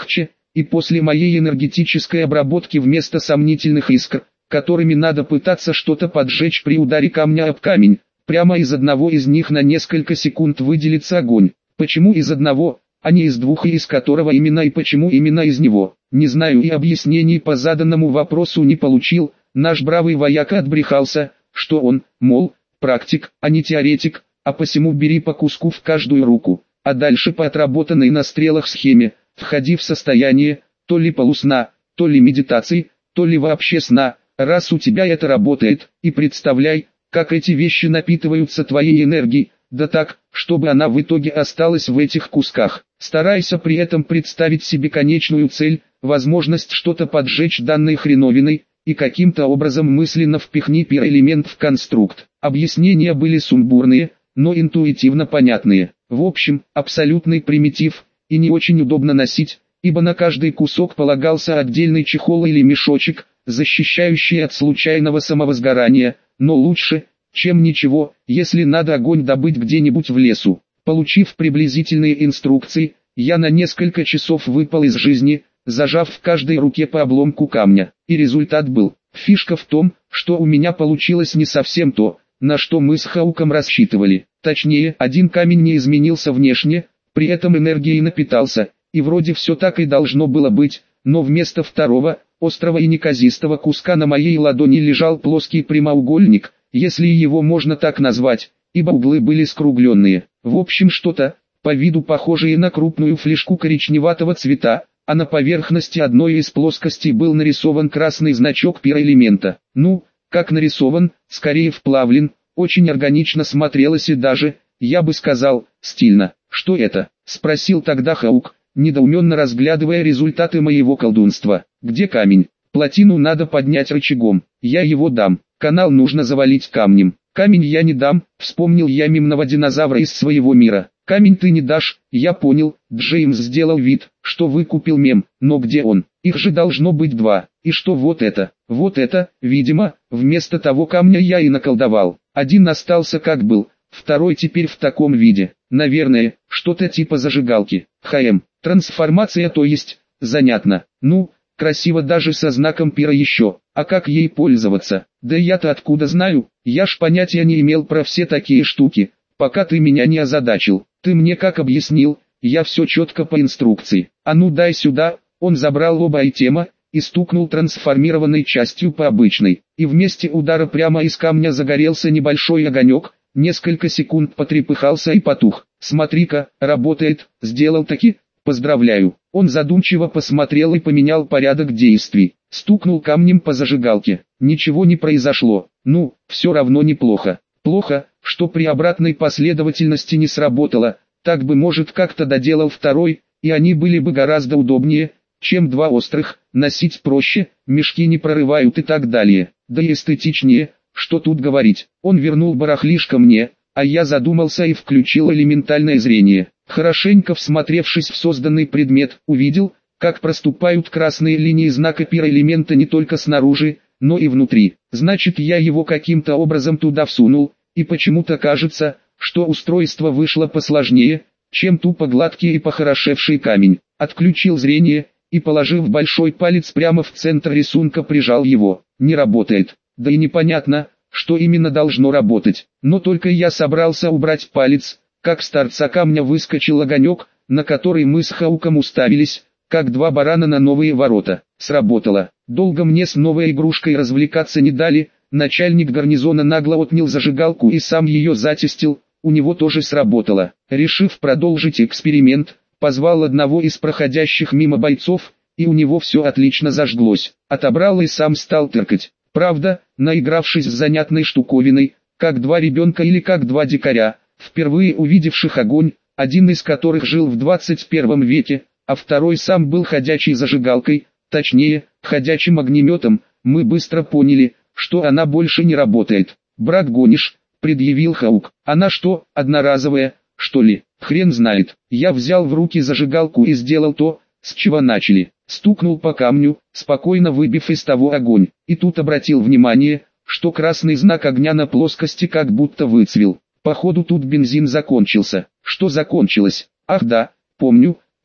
и после моей энергетической обработки вместо сомнительных искр, которыми надо пытаться что-то поджечь при ударе камня об камень, прямо из одного из них на несколько секунд выделится огонь. Почему из одного, а не из двух, и из которого именно и почему именно из него? Не знаю и объяснений по заданному вопросу не получил. Наш бравый вояка отбрехался, что он, мол, практик, а не теоретик, а посему бери по куску в каждую руку, а дальше по отработанной на стрелах схеме, входи в состояние, то ли полусна, то ли медитации, то ли вообще сна, раз у тебя это работает, и представляй, как эти вещи напитываются твоей энергией, да так, чтобы она в итоге осталась в этих кусках. Старайся при этом представить себе конечную цель, возможность что-то поджечь данной хреновиной, и каким-то образом мысленно впихни пироэлемент в конструкт. Объяснения были сумбурные, но интуитивно понятные. В общем, абсолютный примитив, и не очень удобно носить, ибо на каждый кусок полагался отдельный чехол или мешочек, защищающий от случайного самовозгорания, но лучше, чем ничего, если надо огонь добыть где-нибудь в лесу. Получив приблизительные инструкции, я на несколько часов выпал из жизни, зажав в каждой руке по обломку камня, и результат был. Фишка в том, что у меня получилось не совсем то, на что мы с Хауком рассчитывали. Точнее, один камень не изменился внешне, при этом энергией напитался, и вроде все так и должно было быть, но вместо второго, острого и неказистого куска на моей ладони лежал плоский прямоугольник, если его можно так назвать, ибо углы были скругленные. В общем, что-то, по виду похожее на крупную флешку коричневатого цвета, а на поверхности одной из плоскостей был нарисован красный значок пироэлемента. Ну, как нарисован, скорее вплавлен, очень органично смотрелось и даже, я бы сказал, стильно. «Что это?» — спросил тогда Хаук, недоуменно разглядывая результаты моего колдунства. «Где камень? Плотину надо поднять рычагом, я его дам, канал нужно завалить камнем». «Камень я не дам», — вспомнил я мемного динозавра из своего мира. «Камень ты не дашь, я понял». Джеймс сделал вид, что выкупил мем, но где он? Их же должно быть два. И что вот это? Вот это, видимо, вместо того камня я и наколдовал. Один остался как был, второй теперь в таком виде. Наверное, что-то типа зажигалки. ХМ. Трансформация, то есть, занятно. Ну, красиво даже со знаком пира еще. А как ей пользоваться? Да я-то откуда знаю? Я ж понятия не имел про все такие штуки, пока ты меня не озадачил. Ты мне как объяснил, я все четко по инструкции. А ну дай сюда. Он забрал оба айтема и стукнул трансформированной частью по обычной. И вместе удара прямо из камня загорелся небольшой огонек, несколько секунд потрепыхался и потух. Смотри-ка, работает, сделал таки, поздравляю. Он задумчиво посмотрел и поменял порядок действий. Стукнул камнем по зажигалке. Ничего не произошло. Ну, все равно неплохо. Плохо, что при обратной последовательности не сработало. Так бы, может, как-то доделал второй, и они были бы гораздо удобнее, чем два острых, носить проще, мешки не прорывают и так далее. Да и эстетичнее, что тут говорить. Он вернул барахлишко мне, а я задумался и включил элементальное зрение. Хорошенько всмотревшись в созданный предмет, увидел, как проступают красные линии знака пироэлемента не только снаружи, но и внутри. Значит, я его каким-то образом туда всунул, и почему-то кажется, что устройство вышло посложнее, чем тупо гладкий и похорошевший камень. Отключил зрение, и положив большой палец прямо в центр рисунка прижал его. Не работает. Да и непонятно, что именно должно работать. Но только я собрался убрать палец, как с торца камня выскочил огонек, на который мы с Хауком уставились, как два барана на новые ворота. Сработало. Долго мне с новой игрушкой развлекаться не дали, начальник гарнизона нагло отнял зажигалку и сам ее затестил, у него тоже сработало. Решив продолжить эксперимент, позвал одного из проходящих мимо бойцов, и у него все отлично зажглось. Отобрал и сам стал тыркать. Правда, наигравшись с занятной штуковиной, как два ребенка или как два дикаря, впервые увидевших огонь, один из которых жил в двадцать первом веке, а второй сам был ходячей зажигалкой, точнее, ходячим огнеметом, мы быстро поняли, что она больше не работает. «Брат, гонишь?» — предъявил Хаук. «Она что, одноразовая, что ли?» «Хрен знает». Я взял в руки зажигалку и сделал то, с чего начали. Стукнул по камню, спокойно выбив из того огонь. И тут обратил внимание, что красный знак огня на плоскости как будто выцвел. Походу тут бензин закончился. Что закончилось? Ах да, помню,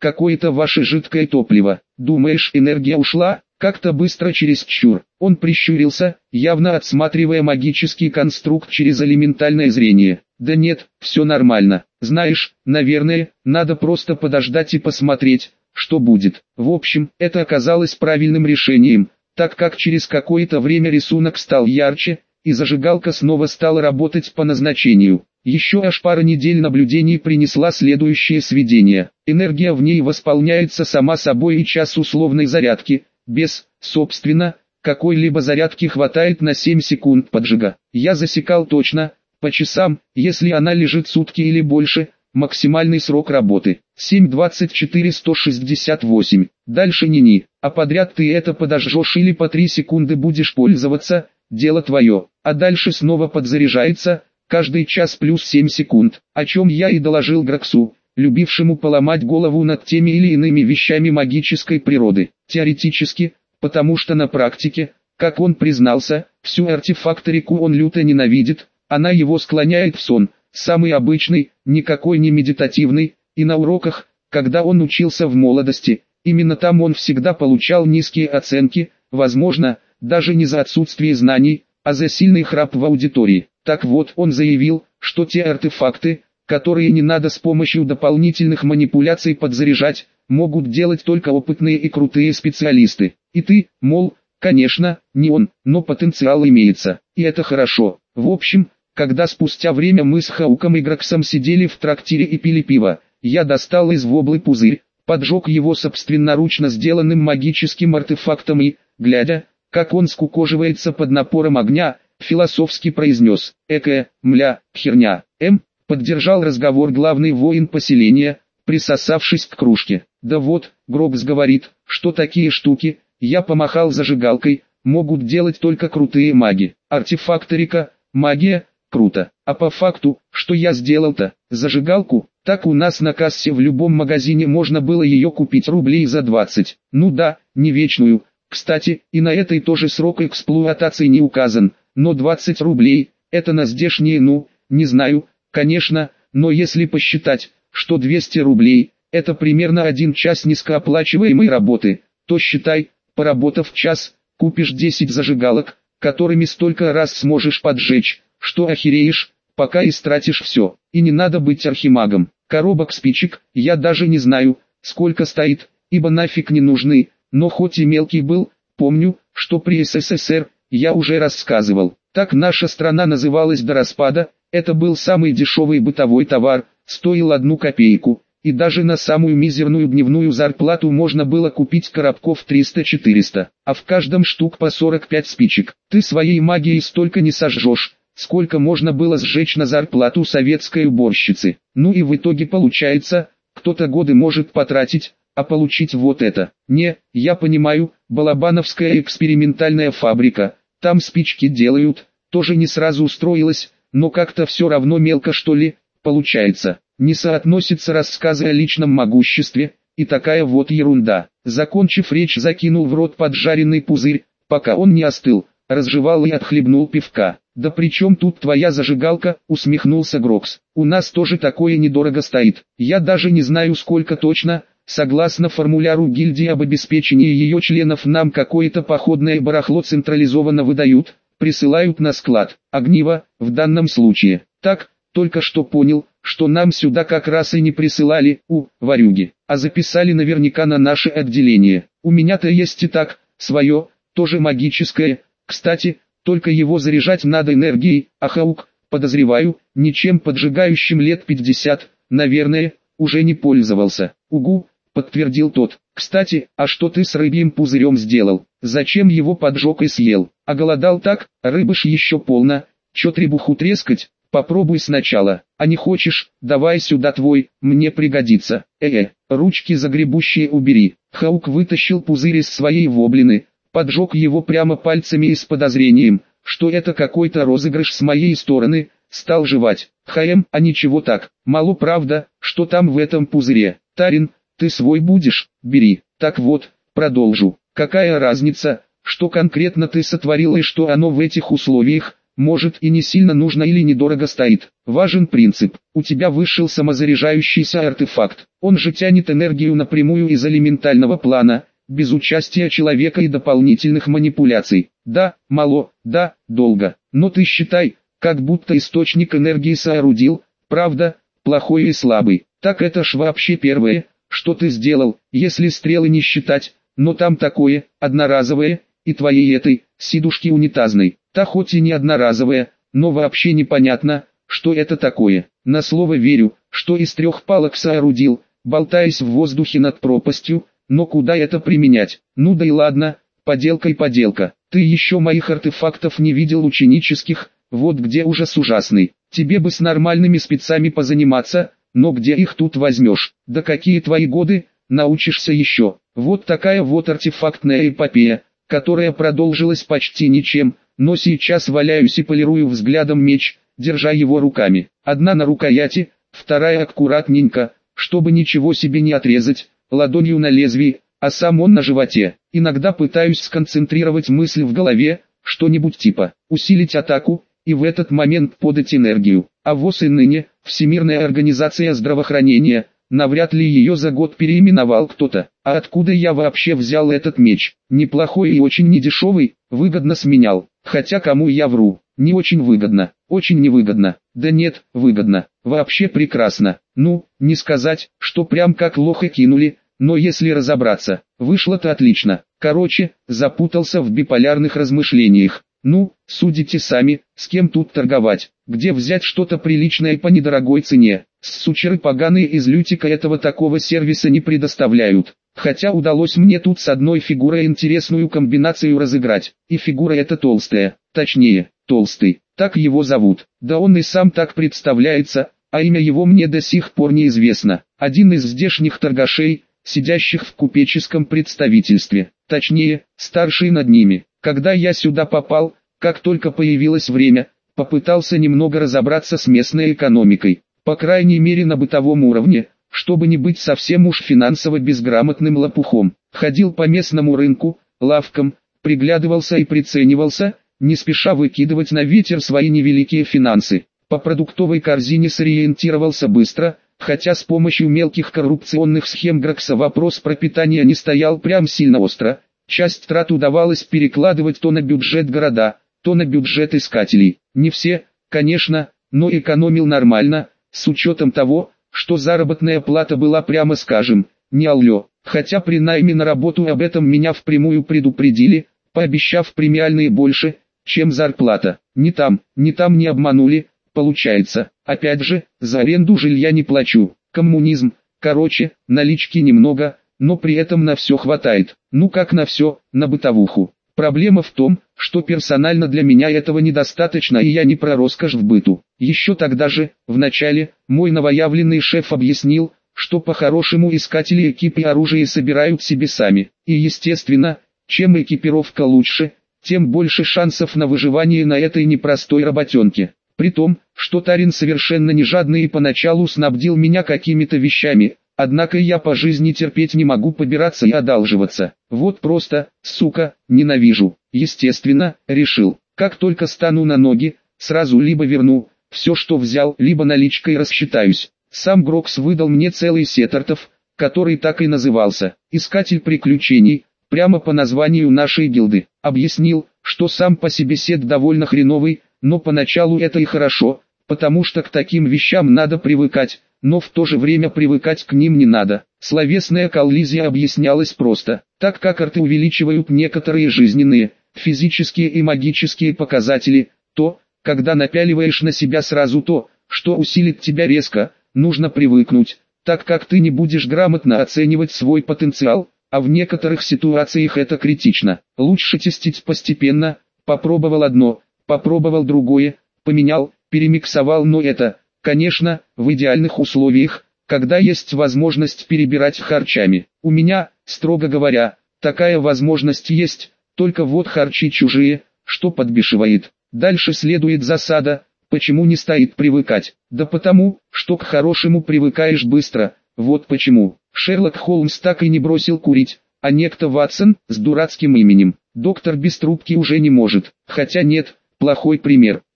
какое-то ваше жидкое топливо. Думаешь, энергия ушла? Как-то быстро чересчур. Он прищурился, явно отсматривая магический конструкт через элементальное зрение. Да нет, все нормально. Знаешь, наверное, надо просто подождать и посмотреть, что будет. В общем, это оказалось правильным решением, так как через какое-то время рисунок стал ярче, и зажигалка снова стала работать по назначению. Еще аж пара недель наблюдений принесла следующее сведение. Энергия в ней восполняется сама собой, и час условной зарядки, без, собственно, какой-либо зарядки хватает на семь секунд поджига. Я засекал точно, по часам, если она лежит сутки или больше, максимальный срок работы. семь двадцать четыре сто шестьдесят восемь. Дальше ни-ни, а подряд ты это подожжешь или по три секунды будешь пользоваться, дело твое. А дальше снова подзаряжается, каждый час плюс семь секунд, о чем я и доложил Граксу, любившему поломать голову над теми или иными вещами магической природы. Теоретически, потому что на практике, как он признался, всю артефакторику он люто ненавидит, она его склоняет в сон, самый обычный, никакой не медитативный, и на уроках, когда он учился в молодости, именно там он всегда получал низкие оценки, возможно, даже не за отсутствие знаний, а за сильный храп в аудитории. Так вот, он заявил, что те артефакты, которые не надо с помощью дополнительных манипуляций подзаряжать, могут делать только опытные и крутые специалисты. И ты, мол, конечно, не он, но потенциал имеется, и это хорошо. В общем, когда спустя время мы с Хауком и Граксом сидели в трактире и пили пиво, я достал из воблы пузырь, поджег его собственноручно сделанным магическим артефактом и, глядя, как он скукоживается под напором огня, философски произнес: «Экая, мля, херня». М. Поддержал разговор главный воин поселения, присосавшись к кружке. «Да вот, Грокс говорит, что такие штуки, я помахал зажигалкой, могут делать только крутые маги. Артефакторика, магия, круто. А по факту, что я сделал-то, зажигалку, так у нас на кассе в любом магазине можно было ее купить рублей за двадцать. Ну да, не вечную. Кстати, и на этой тоже срок эксплуатации не указан, но двадцать рублей, это на здешние, ну, не знаю, конечно, но если посчитать, что двести рублей, это примерно один час низкооплачиваемой работы, то считай, поработав час, купишь десять зажигалок, которыми столько раз сможешь поджечь, что охереешь, пока истратишь все. И не надо быть архимагом. Коробок спичек, я даже не знаю, сколько стоит, ибо нафиг не нужны, но хоть и мелкий был, помню, что при СССР, я уже рассказывал, так наша страна называлась до распада, это был самый дешевый бытовой товар, стоил одну копейку, и даже на самую мизерную дневную зарплату можно было купить коробков триста-четыреста, а в каждом штук по сорок пять спичек. Ты своей магией столько не сожжешь, сколько можно было сжечь на зарплату советской уборщицы. Ну и в итоге получается, кто-то годы может потратить, а получить вот это. Не, я понимаю, Балабановская экспериментальная фабрика, там спички делают, тоже не сразу устроилась, но как-то все равно мелко что ли, получается. Не соотносятся рассказы о личном могуществе, и такая вот ерунда. Закончив речь, закинул в рот поджаренный пузырь, пока он не остыл, разжевал и отхлебнул пивка. «Да при чем тут твоя зажигалка?» — усмехнулся Грокс. «У нас тоже такое недорого стоит. Я даже не знаю сколько точно, согласно формуляру гильдии об обеспечении ее членов нам какое-то походное барахло централизованно выдают, присылают на склад. Огниво, в данном случае. Так, только что понял, что нам сюда как раз и не присылали, у, варюги, а записали наверняка на наше отделение. У меня-то есть и так, свое, тоже магическое, кстати, только его заряжать надо энергией, а Хаук, подозреваю, ничем поджигающим лет пятьдесят, наверное, уже не пользовался. Угу, подтвердил тот. Кстати, а что ты с рыбьим пузырем сделал? Зачем его поджег и съел? А голодал так, рыбы ж еще полно, чё требуху трескать? Попробуй сначала, а не хочешь, давай сюда твой, мне пригодится. Э-э, ручки загребущие убери. Хаук вытащил пузырь из своей воблины, поджег его прямо пальцами и с подозрением, что это какой-то розыгрыш с моей стороны, стал жевать. Хм, а ничего так, мало правда, что там в этом пузыре. Тарин, ты свой будешь, бери. Так вот, продолжу. Какая разница, что конкретно ты сотворил и что оно в этих условиях, может и не сильно нужно или недорого стоит. Важен принцип. У тебя вышел самозаряжающийся артефакт. Он же тянет энергию напрямую из элементального плана, без участия человека и дополнительных манипуляций. Да, мало, да, долго. Но ты считай, как будто источник энергии соорудил, правда, плохой и слабый. Так это ж вообще первое, что ты сделал, если стрелы не считать, но там такое, одноразовое, и твоей этой, сидушки унитазной. Та хоть и не одноразовая, но вообще непонятно, что это такое. На слово верю, что из трех палок соорудил, болтаясь в воздухе над пропастью, но куда это применять? Ну да и ладно, поделка и поделка. Ты еще моих артефактов не видел ученических, вот где ужас ужасный. Тебе бы с нормальными спецами позаниматься, но где их тут возьмешь? Да какие твои годы, научишься еще. Вот такая вот артефактная эпопея, которая продолжилась почти ничем, но сейчас валяюсь и полирую взглядом меч, держа его руками. Одна на рукояти, вторая аккуратненько, чтобы ничего себе не отрезать, ладонью на лезвии, а сам он на животе. Иногда пытаюсь сконцентрировать мысль в голове, что-нибудь типа «усилить атаку», и в этот момент подать энергию. А ВОЗ и ныне, Всемирная организация здравоохранения, навряд ли ее за год переименовал кто-то. А откуда я вообще взял этот меч? Неплохой и очень недешевый, выгодно сменял. Хотя кому я вру, не очень выгодно, очень невыгодно. Да нет, выгодно, вообще прекрасно. Ну, не сказать, что прям как лоха кинули, но если разобраться, вышло-то отлично. Короче, запутался в биполярных размышлениях. Ну, судите сами, с кем тут торговать, где взять что-то приличное по недорогой цене. Сучеры поганые из Лютика этого такого сервиса не предоставляют. Хотя удалось мне тут с одной фигурой интересную комбинацию разыграть. И фигура эта толстая, точнее, толстый, так его зовут. Да он и сам так представляется, а имя его мне до сих пор неизвестно. Один из здешних торгашей, сидящих в купеческом представительстве, точнее, старший над ними. Когда я сюда попал, как только появилось время, попытался немного разобраться с местной экономикой, по крайней мере на бытовом уровне, чтобы не быть совсем уж финансово безграмотным лопухом. Ходил по местному рынку, лавкам, приглядывался и приценивался, не спеша выкидывать на ветер свои невеликие финансы. По продуктовой корзине сориентировался быстро, хотя с помощью мелких коррупционных схем Грокса вопрос про питание не стоял прям сильно остро. Часть трат удавалось перекладывать то на бюджет города, то на бюджет искателей. Не все, конечно, но экономил нормально, с учетом того, что заработная плата была, прямо скажем, не алло. Хотя при найме на работу об этом меня впрямую предупредили, пообещав премиальные больше, чем зарплата. Ни там, ни там не обманули, получается. Опять же, за аренду жилья не плачу. Коммунизм. Короче, налички немного, но при этом на все хватает. Ну как на все, на бытовуху. Проблема в том, что персонально для меня этого недостаточно, и я не про роскошь в быту. Еще тогда же, в начале, мой новоявленный шеф объяснил, что по-хорошему искатели экип и оружие собирают себе сами. И естественно, чем экипировка лучше, тем больше шансов на выживание на этой непростой работенке. При том, что Тарин совершенно не жадный и поначалу снабдил меня какими-то вещами, однако я по жизни терпеть не могу побираться и одалживаться. Вот просто, сука, ненавижу. Естественно, решил, как только стану на ноги, сразу либо верну все, что взял, либо наличкой рассчитаюсь. Сам Грокс выдал мне целый сет артов, который так и назывался «Искатель приключений», прямо по названию нашей гилды. Объяснил, что сам по себе сет довольно хреновый, но поначалу это и хорошо, потому что к таким вещам надо привыкать, но в то же время привыкать к ним не надо. Словесная коллизия объяснялась просто, так как арты увеличивают некоторые жизненные, физические и магические показатели, то, когда напяливаешь на себя сразу то, что усилит тебя резко, нужно привыкнуть, так как ты не будешь грамотно оценивать свой потенциал, а в некоторых ситуациях это критично. Лучше тестить постепенно, попробовал одно, попробовал другое, поменял, перемиксовал, но это, конечно, в идеальных условиях, когда есть возможность перебирать харчами. У меня, строго говоря, такая возможность есть, только вот харчи чужие, что подбешивает. Дальше следует засада, почему не стоит привыкать. Да потому, что к хорошему привыкаешь быстро, вот почему. Шерлок Холмс так и не бросил курить, а некто Ватсон, с дурацким именем, доктор без трубки уже не может. Хотя нет, плохой пример.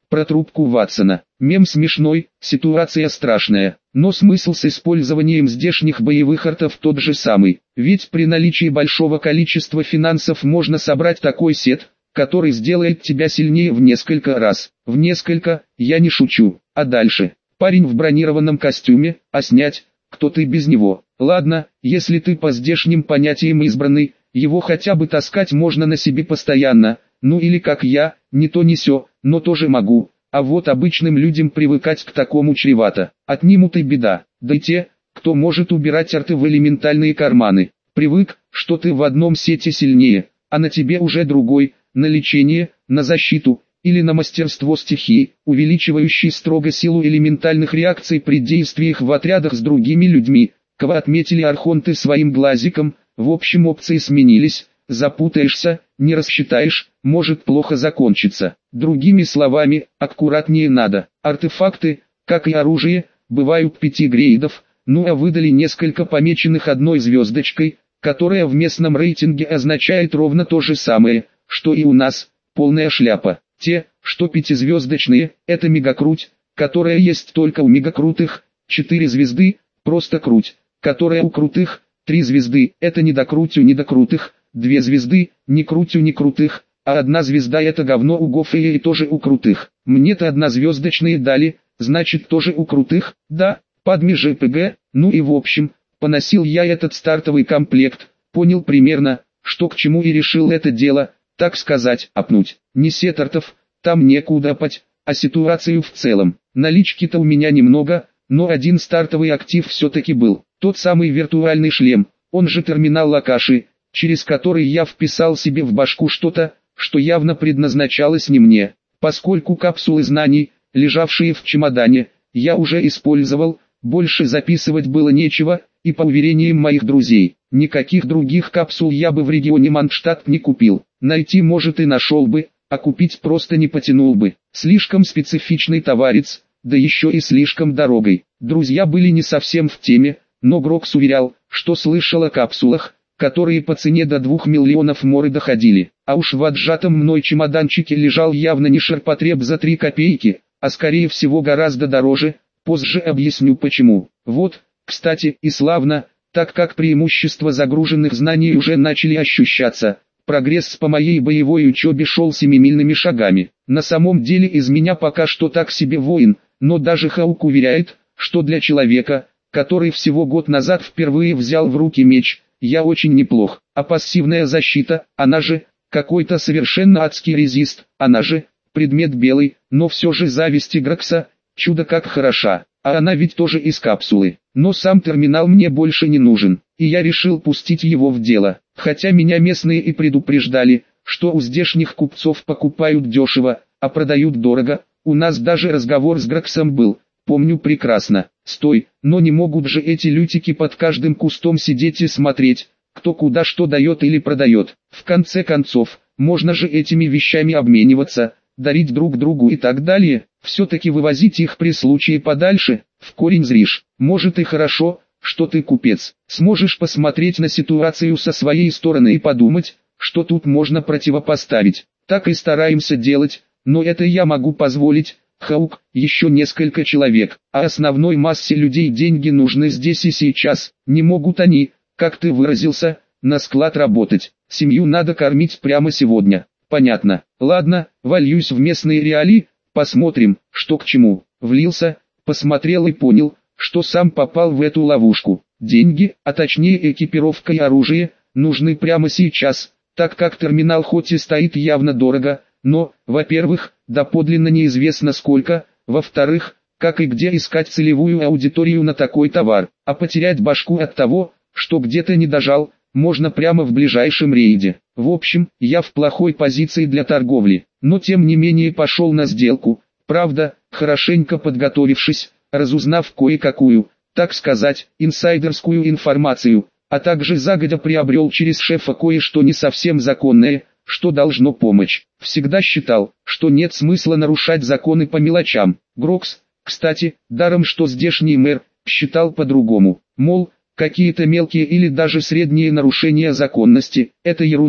про трубку Ватсона. Мем смешной, ситуация страшная, но смысл с использованием здешних боевых артов тот же самый. Ведь при наличии большого количества финансов можно собрать такой сет, который сделает тебя сильнее в несколько раз. В несколько, я не шучу. А дальше? Парень в бронированном костюме, а снять, кто ты без него? Ладно, если ты по здешним понятиям избранный, его хотя бы таскать можно на себе постоянно, ну или как я, не то не сё, но тоже могу. А вот обычным людям привыкать к такому чревато. Отнимут и беда. Да и те, кто может убирать арты в элементальные карманы. Привык, что ты в одном сете сильнее, а на тебе уже другой, на лечение, на защиту, или на мастерство стихии, увеличивающий строго силу элементальных реакций при действиях в отрядах с другими людьми, кого отметили архонты своим глазиком. В общем, опции сменились, запутаешься, не рассчитаешь, может плохо закончиться. Другими словами, аккуратнее надо. Артефакты, как и оружие, бывают пяти грейдов, ну а выдали несколько помеченных одной звездочкой, которая в местном рейтинге означает ровно то же самое, что и у нас, полная шляпа. Те, что пятизвездочные, это мегакруть, которая есть только у мегакрутых, четыре звезды, просто круть, которая у крутых, три звезды, это недокруть у недокрутых, две звезды, не круть у некрутых, а одна звезда это говно у гофея и тоже у крутых. Мне-то однозвездочные дали, значит тоже у крутых, да, падми же ПГ, ну и в общем, поносил я этот стартовый комплект, понял примерно, что к чему и решил это дело, так сказать, опнуть. Не сетартов, там некуда опать, а ситуацию в целом. Налички-то у меня немного, но один стартовый актив все-таки был. Тот самый виртуальный шлем, он же терминал Лакаши, через который я вписал себе в башку что-то, что явно предназначалось не мне. Поскольку капсулы знаний, лежавшие в чемодане, я уже использовал, больше записывать было нечего, и по уверениям моих друзей, никаких других капсул я бы в регионе Мандштадт не купил. Найти может и нашел бы, а купить просто не потянул бы. Слишком специфичный товарец, да еще и слишком дорогой. Друзья были не совсем в теме, но Грокс уверял, что слышал о капсулах, которые по цене до двух миллионов моры доходили. А уж в отжатом мной чемоданчике лежал явно не ширпотреб за три копейки, а скорее всего гораздо дороже, позже объясню почему. Вот, кстати, и славно, так как преимущества загруженных знаний уже начали ощущаться. Прогресс по моей боевой учебе шел семимильными шагами. На самом деле из меня пока что так себе воин, но даже Хаук уверяет, что для человека, который всего год назад впервые взял в руки меч, я очень неплох. А пассивная защита, она же, какой-то совершенно адский резист, она же, предмет белый, но все же зависть Грокса, чудо как хороша. А она ведь тоже из капсулы. Но сам терминал мне больше не нужен, и я решил пустить его в дело. Хотя меня местные и предупреждали, что у здешних купцов покупают дешево, а продают дорого. У нас даже разговор с Гроксом был, помню прекрасно. Стой, но не могут же эти лютики под каждым кустом сидеть и смотреть, кто куда что дает или продает. В конце концов, можно же этими вещами обмениваться, дарить друг другу и так далее. Все-таки вывозить их при случае подальше, в корень зришь. Может и хорошо, что ты купец. Сможешь посмотреть на ситуацию со своей стороны и подумать, что тут можно противопоставить. Так и стараемся делать, но это я могу позволить. Хаук, еще несколько человек, а основной массе людей деньги нужны здесь и сейчас. Не могут они, как ты выразился, на склад работать. Семью надо кормить прямо сегодня. Понятно. Ладно, вольюсь в местные реалии. Посмотрим, что к чему. Влился, посмотрел и понял, что сам попал в эту ловушку. Деньги, а точнее экипировка и оружие, нужны прямо сейчас, так как терминал хоть и стоит явно дорого, но, во-первых, доподлинно неизвестно сколько, во-вторых, как и где искать целевую аудиторию на такой товар, а потерять башку от того, что где-то не дожал, можно прямо в ближайшем рейде. В общем, я в плохой позиции для торговли, но тем не менее пошел на сделку, правда, хорошенько подготовившись, разузнав кое-какую, так сказать, инсайдерскую информацию, а также загодя приобрел через шефа кое-что не совсем законное, что должно помочь. Всегда считал, что нет смысла нарушать законы по мелочам. Грокс, кстати, даром что здешний мэр, считал по-другому, мол, какие-то мелкие или даже средние нарушения законности – это ерунда,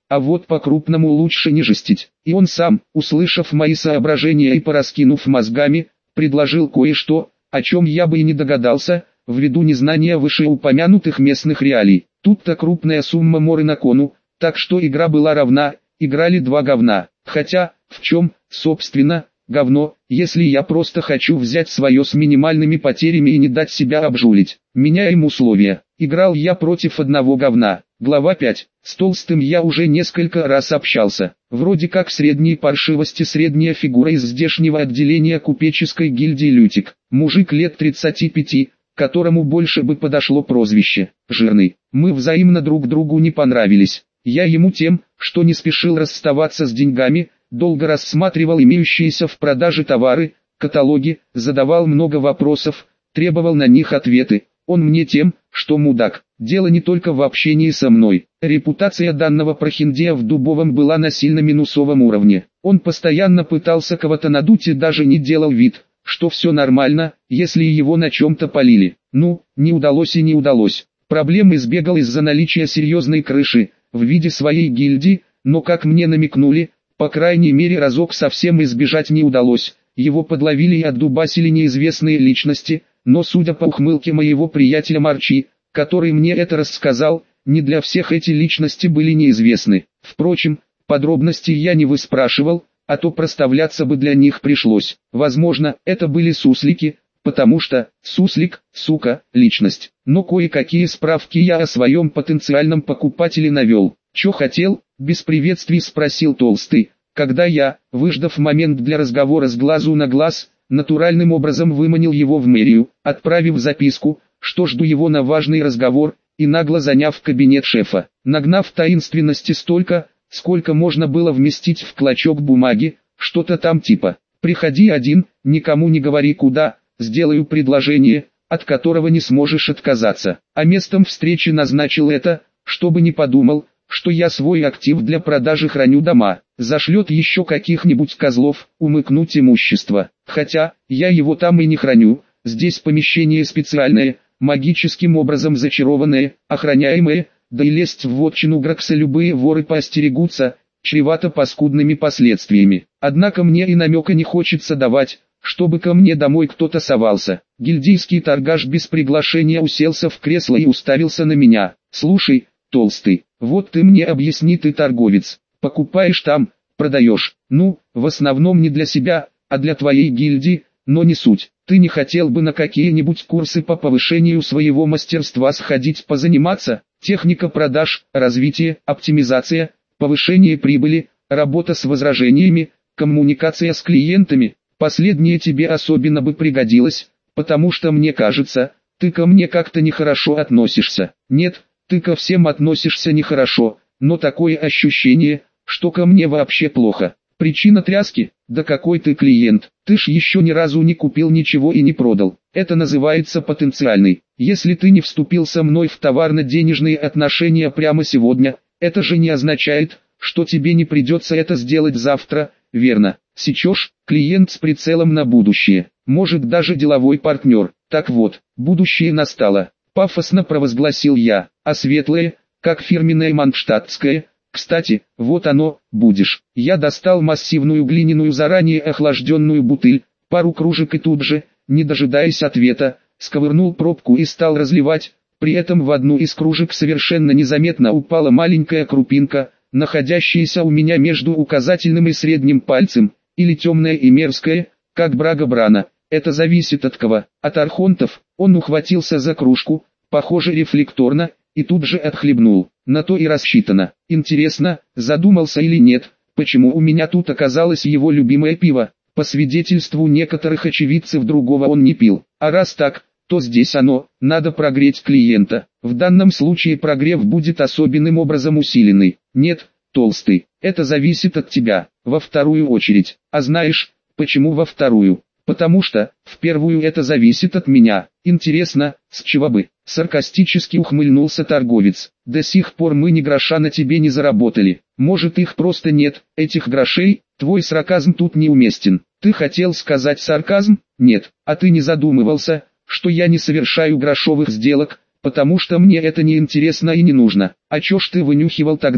а вот по-крупному лучше не жестить. И он сам, услышав мои соображения и пораскинув мозгами, предложил кое-что, о чем я бы и не догадался, ввиду незнания вышеупомянутых местных реалий. Тут-то крупная сумма моры на кону, так что игра была равна, играли два говна. Хотя, в чем, собственно, говно, если я просто хочу взять свое с минимальными потерями и не дать себя обжулить. Меняем условия. Играл я против одного говна. Глава пять. С Толстым я уже несколько раз общался. Вроде как средней паршивости средняя фигура из здешнего отделения купеческой гильдии Лютик. Мужик лет тридцати пяти, которому больше бы подошло прозвище «Жирный». Мы взаимно друг другу не понравились. Я ему тем, что не спешил расставаться с деньгами, долго рассматривал имеющиеся в продаже товары, каталоги, задавал много вопросов, требовал на них ответы. Он мне тем, что мудак. Дело не только в общении со мной. Репутация данного прохиндея в Дубовом была на сильно минусовом уровне. Он постоянно пытался кого-то надуть и даже не делал вид, что все нормально, если его на чем-то полили. Ну, не удалось и не удалось. Проблем избегал из-за наличия серьезной крыши, в виде своей гильдии, но как мне намекнули, по крайней мере разок совсем избежать не удалось. Его подловили и отдубасили неизвестные личности, но судя по ухмылке моего приятеля Марчи, который мне это рассказал, не для всех эти личности были неизвестны. Впрочем, подробностей я не выспрашивал, а то проставляться бы для них пришлось. Возможно, это были суслики, потому что суслик, сука, личность. Но кое-какие справки я о своем потенциальном покупателе навел. «Чё хотел?» – без приветствий спросил Толстый, когда я, выждав момент для разговора с глазу на глаз, натуральным образом выманил его в мэрию, отправив записку, что жду его на важный разговор, и нагло заняв кабинет шефа. Нагнав таинственности столько, сколько можно было вместить в клочок бумаги, что-то там типа «приходи один, никому не говори куда, сделаю предложение, от которого не сможешь отказаться». А местом встречи назначил это, чтобы не подумал, что я свой актив для продажи храню дома. Зашлет еще каких-нибудь козлов, умыкнуть имущество. Хотя, я его там и не храню, здесь помещение специальное, магическим образом зачарованное, охраняемое, да и лезть в вотчину Гракса любые воры поостерегутся, чревато паскудными последствиями. Однако мне и намека не хочется давать, чтобы ко мне домой кто-то совался. Гильдейский торгаш без приглашения уселся в кресло и уставился на меня. «Слушай, Толстый, вот ты мне объясни, ты торговец, покупаешь там, продаешь, ну, в основном не для себя, а для твоей гильдии, но не суть. Ты не хотел бы на какие-нибудь курсы по повышению своего мастерства сходить позаниматься? Техника продаж, развитие, оптимизация, повышение прибыли, работа с возражениями, коммуникация с клиентами. Последнее тебе особенно бы пригодилось, потому что мне кажется, ты ко мне как-то нехорошо относишься». «Нет, ты ко всем относишься нехорошо, но такое ощущение, что ко мне вообще плохо. Причина тряски? Да какой ты клиент, ты ж еще ни разу не купил ничего и не продал. Это называется потенциальный. Если ты не вступил со мной в товарно-денежные отношения прямо сегодня, это же не означает, что тебе не придется это сделать завтра, верно? Сечешь, клиент с прицелом на будущее, может даже деловой партнер. Так вот, будущее настало. Пафосно провозгласил я, а светлое, как фирменное манштадтское. Кстати, вот оно, будешь. Я достал массивную глиняную заранее охлажденную бутыль, пару кружек и тут же, не дожидаясь ответа, сковырнул пробку и стал разливать. При этом в одну из кружек совершенно незаметно упала маленькая крупинка, находящаяся у меня между указательным и средним пальцем, или темная и мерзкая, как брага Брана. Это зависит от кого. От архонтов. Он ухватился за кружку, похоже рефлекторно, и тут же отхлебнул. На то и рассчитано. Интересно, задумался или нет, почему у меня тут оказалось его любимое пиво. По свидетельству некоторых очевидцев, другого он не пил. А раз так, то здесь оно, надо прогреть клиента. В данном случае прогрев будет особенным образом усиленный. Нет, Толстый, это зависит от тебя, во вторую очередь. А знаешь, почему во вторую? Потому что, в первую это зависит от меня. Интересно, с чего бы? Саркастически ухмыльнулся торговец. До сих пор мы ни гроша на тебе не заработали. Может, их просто нет, этих грошей? Твой сарказм тут неуместен. Ты хотел сказать сарказм? Нет. А ты не задумывался, что я не совершаю грошовых сделок, потому что мне это не интересно и не нужно. А чё ж ты вынюхивал тогда,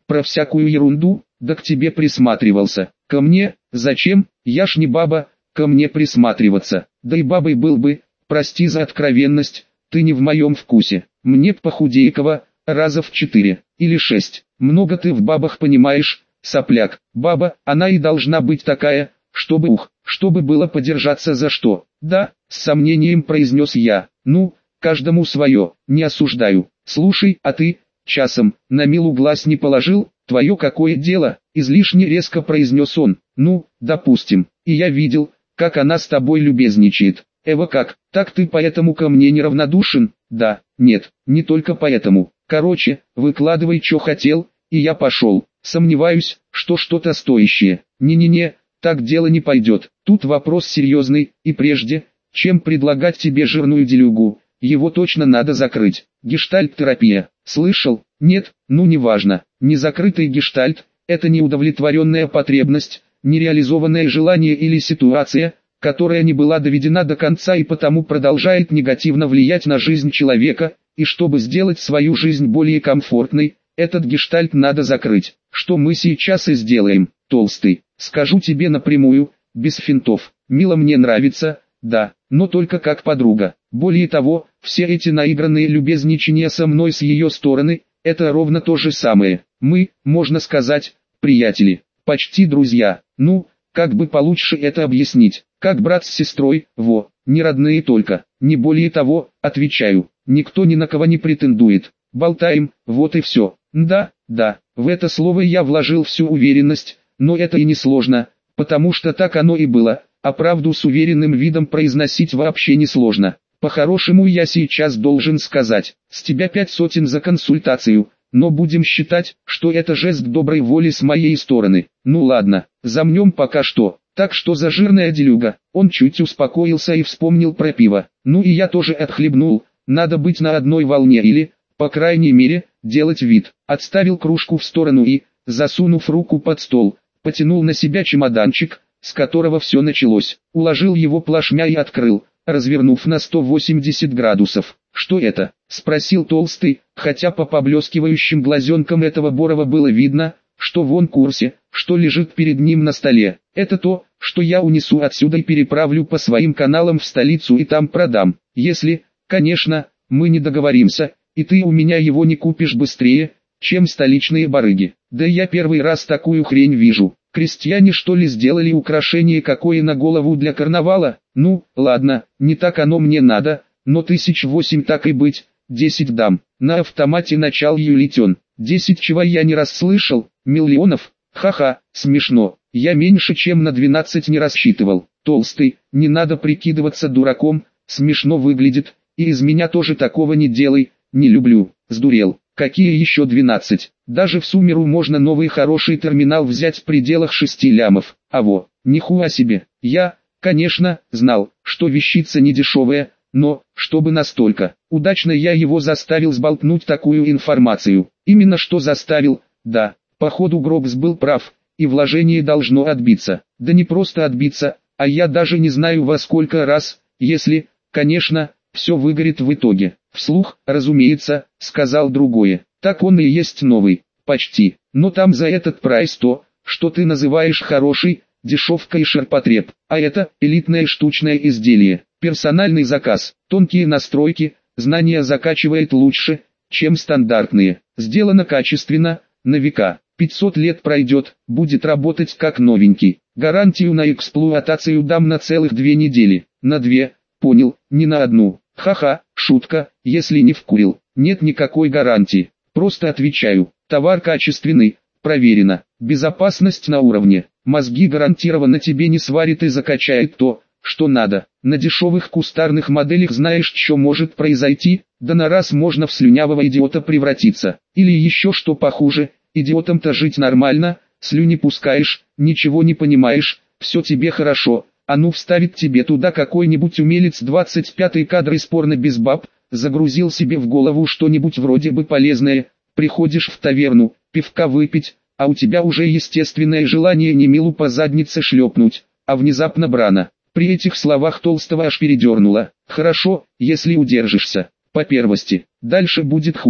про всякую ерунду, да к тебе присматривался. Ко мне? Зачем? Я ж не баба, ко мне присматриваться. Да и бабой был бы, прости за откровенность, ты не в моем вкусе. Мне б похудейкого, раза в четыре или шесть. Много ты в бабах понимаешь, сопляк. Баба, она и должна быть такая, чтобы ух, чтобы было подержаться за что. Да, с сомнением произнес я. Ну, каждому свое, не осуждаю. Слушай, а ты, часом, на Милу глаз не положил? Твое какое дело? Излишне резко произнес он. Ну, допустим, и я видел, как она с тобой любезничает. Эва как, так ты поэтому ко мне неравнодушен? Да, нет, не только поэтому. Короче, выкладывай, что хотел, и я пошел. Сомневаюсь, что что-то стоящее. Не-не-не, так дело не пойдет. Тут вопрос серьезный, и прежде, чем предлагать тебе жирную делюгу, его точно надо закрыть. Гештальт-терапия. Слышал? Нет, ну неважно. Незакрытый гештальт – это неудовлетворенная потребность, нереализованное желание или ситуация, которая не была доведена до конца и потому продолжает негативно влиять на жизнь человека, и чтобы сделать свою жизнь более комфортной, этот гештальт надо закрыть. Что мы сейчас и сделаем, толстый. Скажу тебе напрямую, без финтов. Мила мне нравится, да, но только как подруга. Более того, все эти наигранные любезничания со мной с ее стороны, это ровно то же самое. Мы, можно сказать, приятели, почти друзья. Ну, как бы получше это объяснить, как брат с сестрой, во, не родные только, не более того, отвечаю, никто ни на кого не претендует, болтаем, вот и все. Да, да, в это слово я вложил всю уверенность, но это и не сложно, потому что так оно и было, а правду с уверенным видом произносить вообще не сложно. По-хорошему я сейчас должен сказать, с тебя пять сотен за консультацию, но будем считать, что это жест доброй воли с моей стороны. Ну ладно, замнем пока что. Так что за жирная делюга. Он чуть успокоился и вспомнил про пиво. Ну и я тоже отхлебнул. Надо быть на одной волне или, по крайней мере, делать вид. Отставил кружку в сторону и, засунув руку под стол, потянул на себя чемоданчик, с которого все началось. Уложил его плашмя и открыл, развернув на сто восемьдесят градусов. «Что это?» — спросил Толстый, хотя по поблескивающим глазенкам этого Борова было видно, что в он курсе, что лежит перед ним на столе. «Это то, что я унесу отсюда и переправлю по своим каналам в столицу и там продам. Если, конечно, мы не договоримся, и ты у меня его не купишь быстрее, чем столичные барыги. Да я первый раз такую хрень вижу. Крестьяне что ли сделали украшение какое на голову для карнавала? Ну, ладно, не так оно мне надо, но тысяч восемь так и быть, десять дам». На автомате начал юлить он. «Десять чего я не расслышал? Миллионов? Ха-ха, смешно. Я меньше чем на двенадцать не рассчитывал. Толстый, не надо прикидываться дураком, смешно выглядит, и из меня тоже такого не делай, не люблю». Сдурел. Какие еще двенадцать? Даже в Сумеру можно новый хороший терминал взять в пределах шести лямов. А во, нихуя себе. Я, конечно, знал, что вещица не дешевая, но, чтобы настолько, удачно я его заставил сболтнуть такую информацию. Именно что заставил, да, походу Гробс был прав, и вложение должно отбиться. Да не просто отбиться, а я даже не знаю во сколько раз, если, конечно, все выгорит в итоге. Вслух, разумеется, сказал другое. Так он и есть новый, почти. Но там за этот прайс то, что ты называешь хороший, дешевка и ширпотреб. А это элитное штучное изделие. Персональный заказ, тонкие настройки, знания закачивает лучше, чем стандартные. Сделано качественно, на века. пятьсот лет пройдет, будет работать как новенький. Гарантию на эксплуатацию дам на целых две недели. На две, понял, не на одну. Ха-ха, шутка, если не вкурил. Нет никакой гарантии. Просто отвечаю, товар качественный, проверено. Безопасность на уровне. Мозги гарантированно тебе не сварит и закачает то, что надо. На дешевых кустарных моделях знаешь, что может произойти, да на раз можно в слюнявого идиота превратиться. Или еще что похуже, идиотом-то жить нормально, слюни пускаешь, ничего не понимаешь, все тебе хорошо. А ну вставит тебе туда какой-нибудь умелец двадцать пятый кадр из порно без баб, загрузил себе в голову что-нибудь вроде бы полезное, приходишь в таверну, пивка выпить, а у тебя уже естественное желание не Милу по заднице шлепнуть, а внезапно брана. При этих словах Толстого аж передернуло. Хорошо, если удержишься. По первости, дальше будет хуже.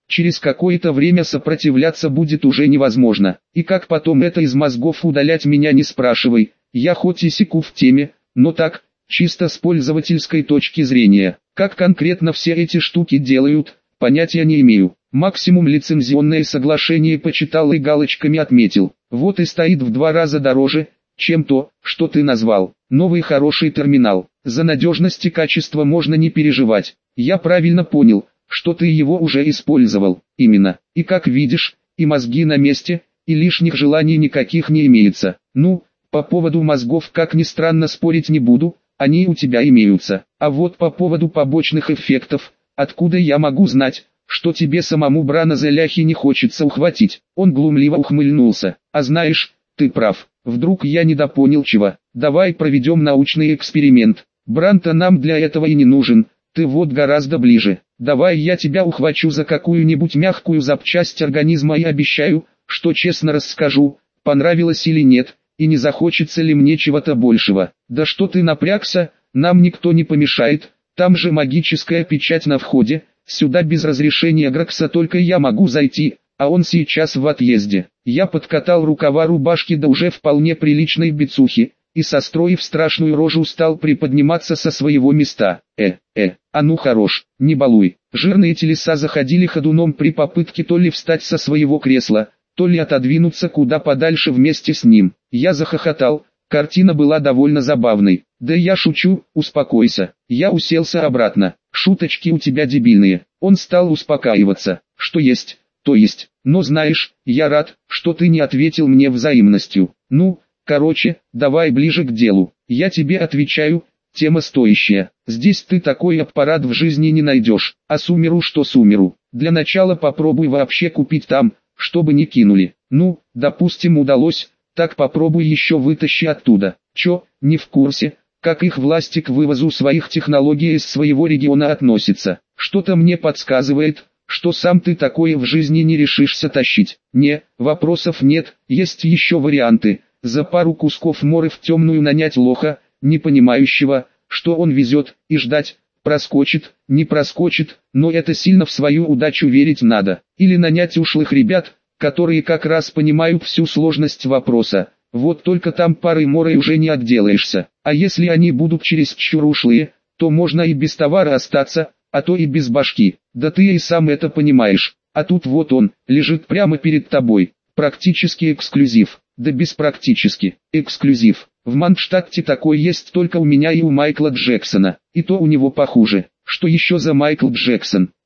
Через какое-то время сопротивляться будет уже невозможно. И как потом это из мозгов удалять, меня не спрашивай. Я хоть и секу в теме, но так, чисто с пользовательской точки зрения. Как конкретно все эти штуки делают, понятия не имею. Максимум лицензионное соглашение почитал и галочками отметил. Вот и стоит в два раза дороже, чем то, что ты назвал. Новый хороший терминал. За надежность и качество можно не переживать. Я правильно понял, что ты его уже использовал. Именно. И как видишь, и мозги на месте, и лишних желаний никаких не имеется. Ну, по поводу мозгов, как ни странно, спорить не буду, они у тебя имеются. А вот по поводу побочных эффектов, откуда я могу знать, что тебе самому Брана за ляхи не хочется ухватить? Он глумливо ухмыльнулся. А знаешь, ты прав. Вдруг я недопонял чего. Давай проведем научный эксперимент. Бран-то нам для этого и не нужен. Ты вот гораздо ближе. Давай я тебя ухвачу за какую-нибудь мягкую запчасть организма и обещаю, что честно расскажу, понравилось или нет, и не захочется ли мне чего-то большего. Да что ты напрягся, нам никто не помешает, там же магическая печать на входе, сюда без разрешения Гракса только я могу зайти, а он сейчас в отъезде. Я подкатал рукава рубашки до уже вполне приличной бицухи, и состроив страшную рожу стал приподниматься со своего места. Э, э, а ну хорош, не балуй. Жирные телеса заходили ходуном при попытке то ли встать со своего кресла, то ли отодвинуться куда подальше вместе с ним. Я захохотал, картина была довольно забавной. Да я шучу, успокойся. Я уселся обратно. Шуточки у тебя дебильные. Он стал успокаиваться. Что есть, то есть. Но знаешь, я рад, что ты не ответил мне взаимностью. Ну, короче, давай ближе к делу. Я тебе отвечаю, тема стоящая. Здесь ты такой аппарат в жизни не найдешь. А сумеру что сумеру. Для начала попробуй вообще купить там, чтобы не кинули. Ну, допустим удалось, так попробуй еще вытащи оттуда. Чё, не в курсе, как их власти к вывозу своих технологий из своего региона относятся? Что-то мне подсказывает, что сам ты такое в жизни не решишься тащить. Не, вопросов нет, есть еще варианты. За пару кусков моры в темную нанять лоха, не понимающего, что он везет, и ждать, проскочит, не проскочит, но это сильно в свою удачу верить надо. Или нанять ушлых ребят, которые как раз понимают всю сложность вопроса. Вот только там парой морой уже не отделаешься. А если они будут чересчур ушлые, то можно и без товара остаться, а то и без башки. Да ты и сам это понимаешь. А тут вот он, лежит прямо перед тобой. Практически эксклюзив. Да без практически. Эксклюзив. В Манштадте такой есть только у меня и у Майкла Джексона. И то у него похуже. Что еще за Майкл Джексон?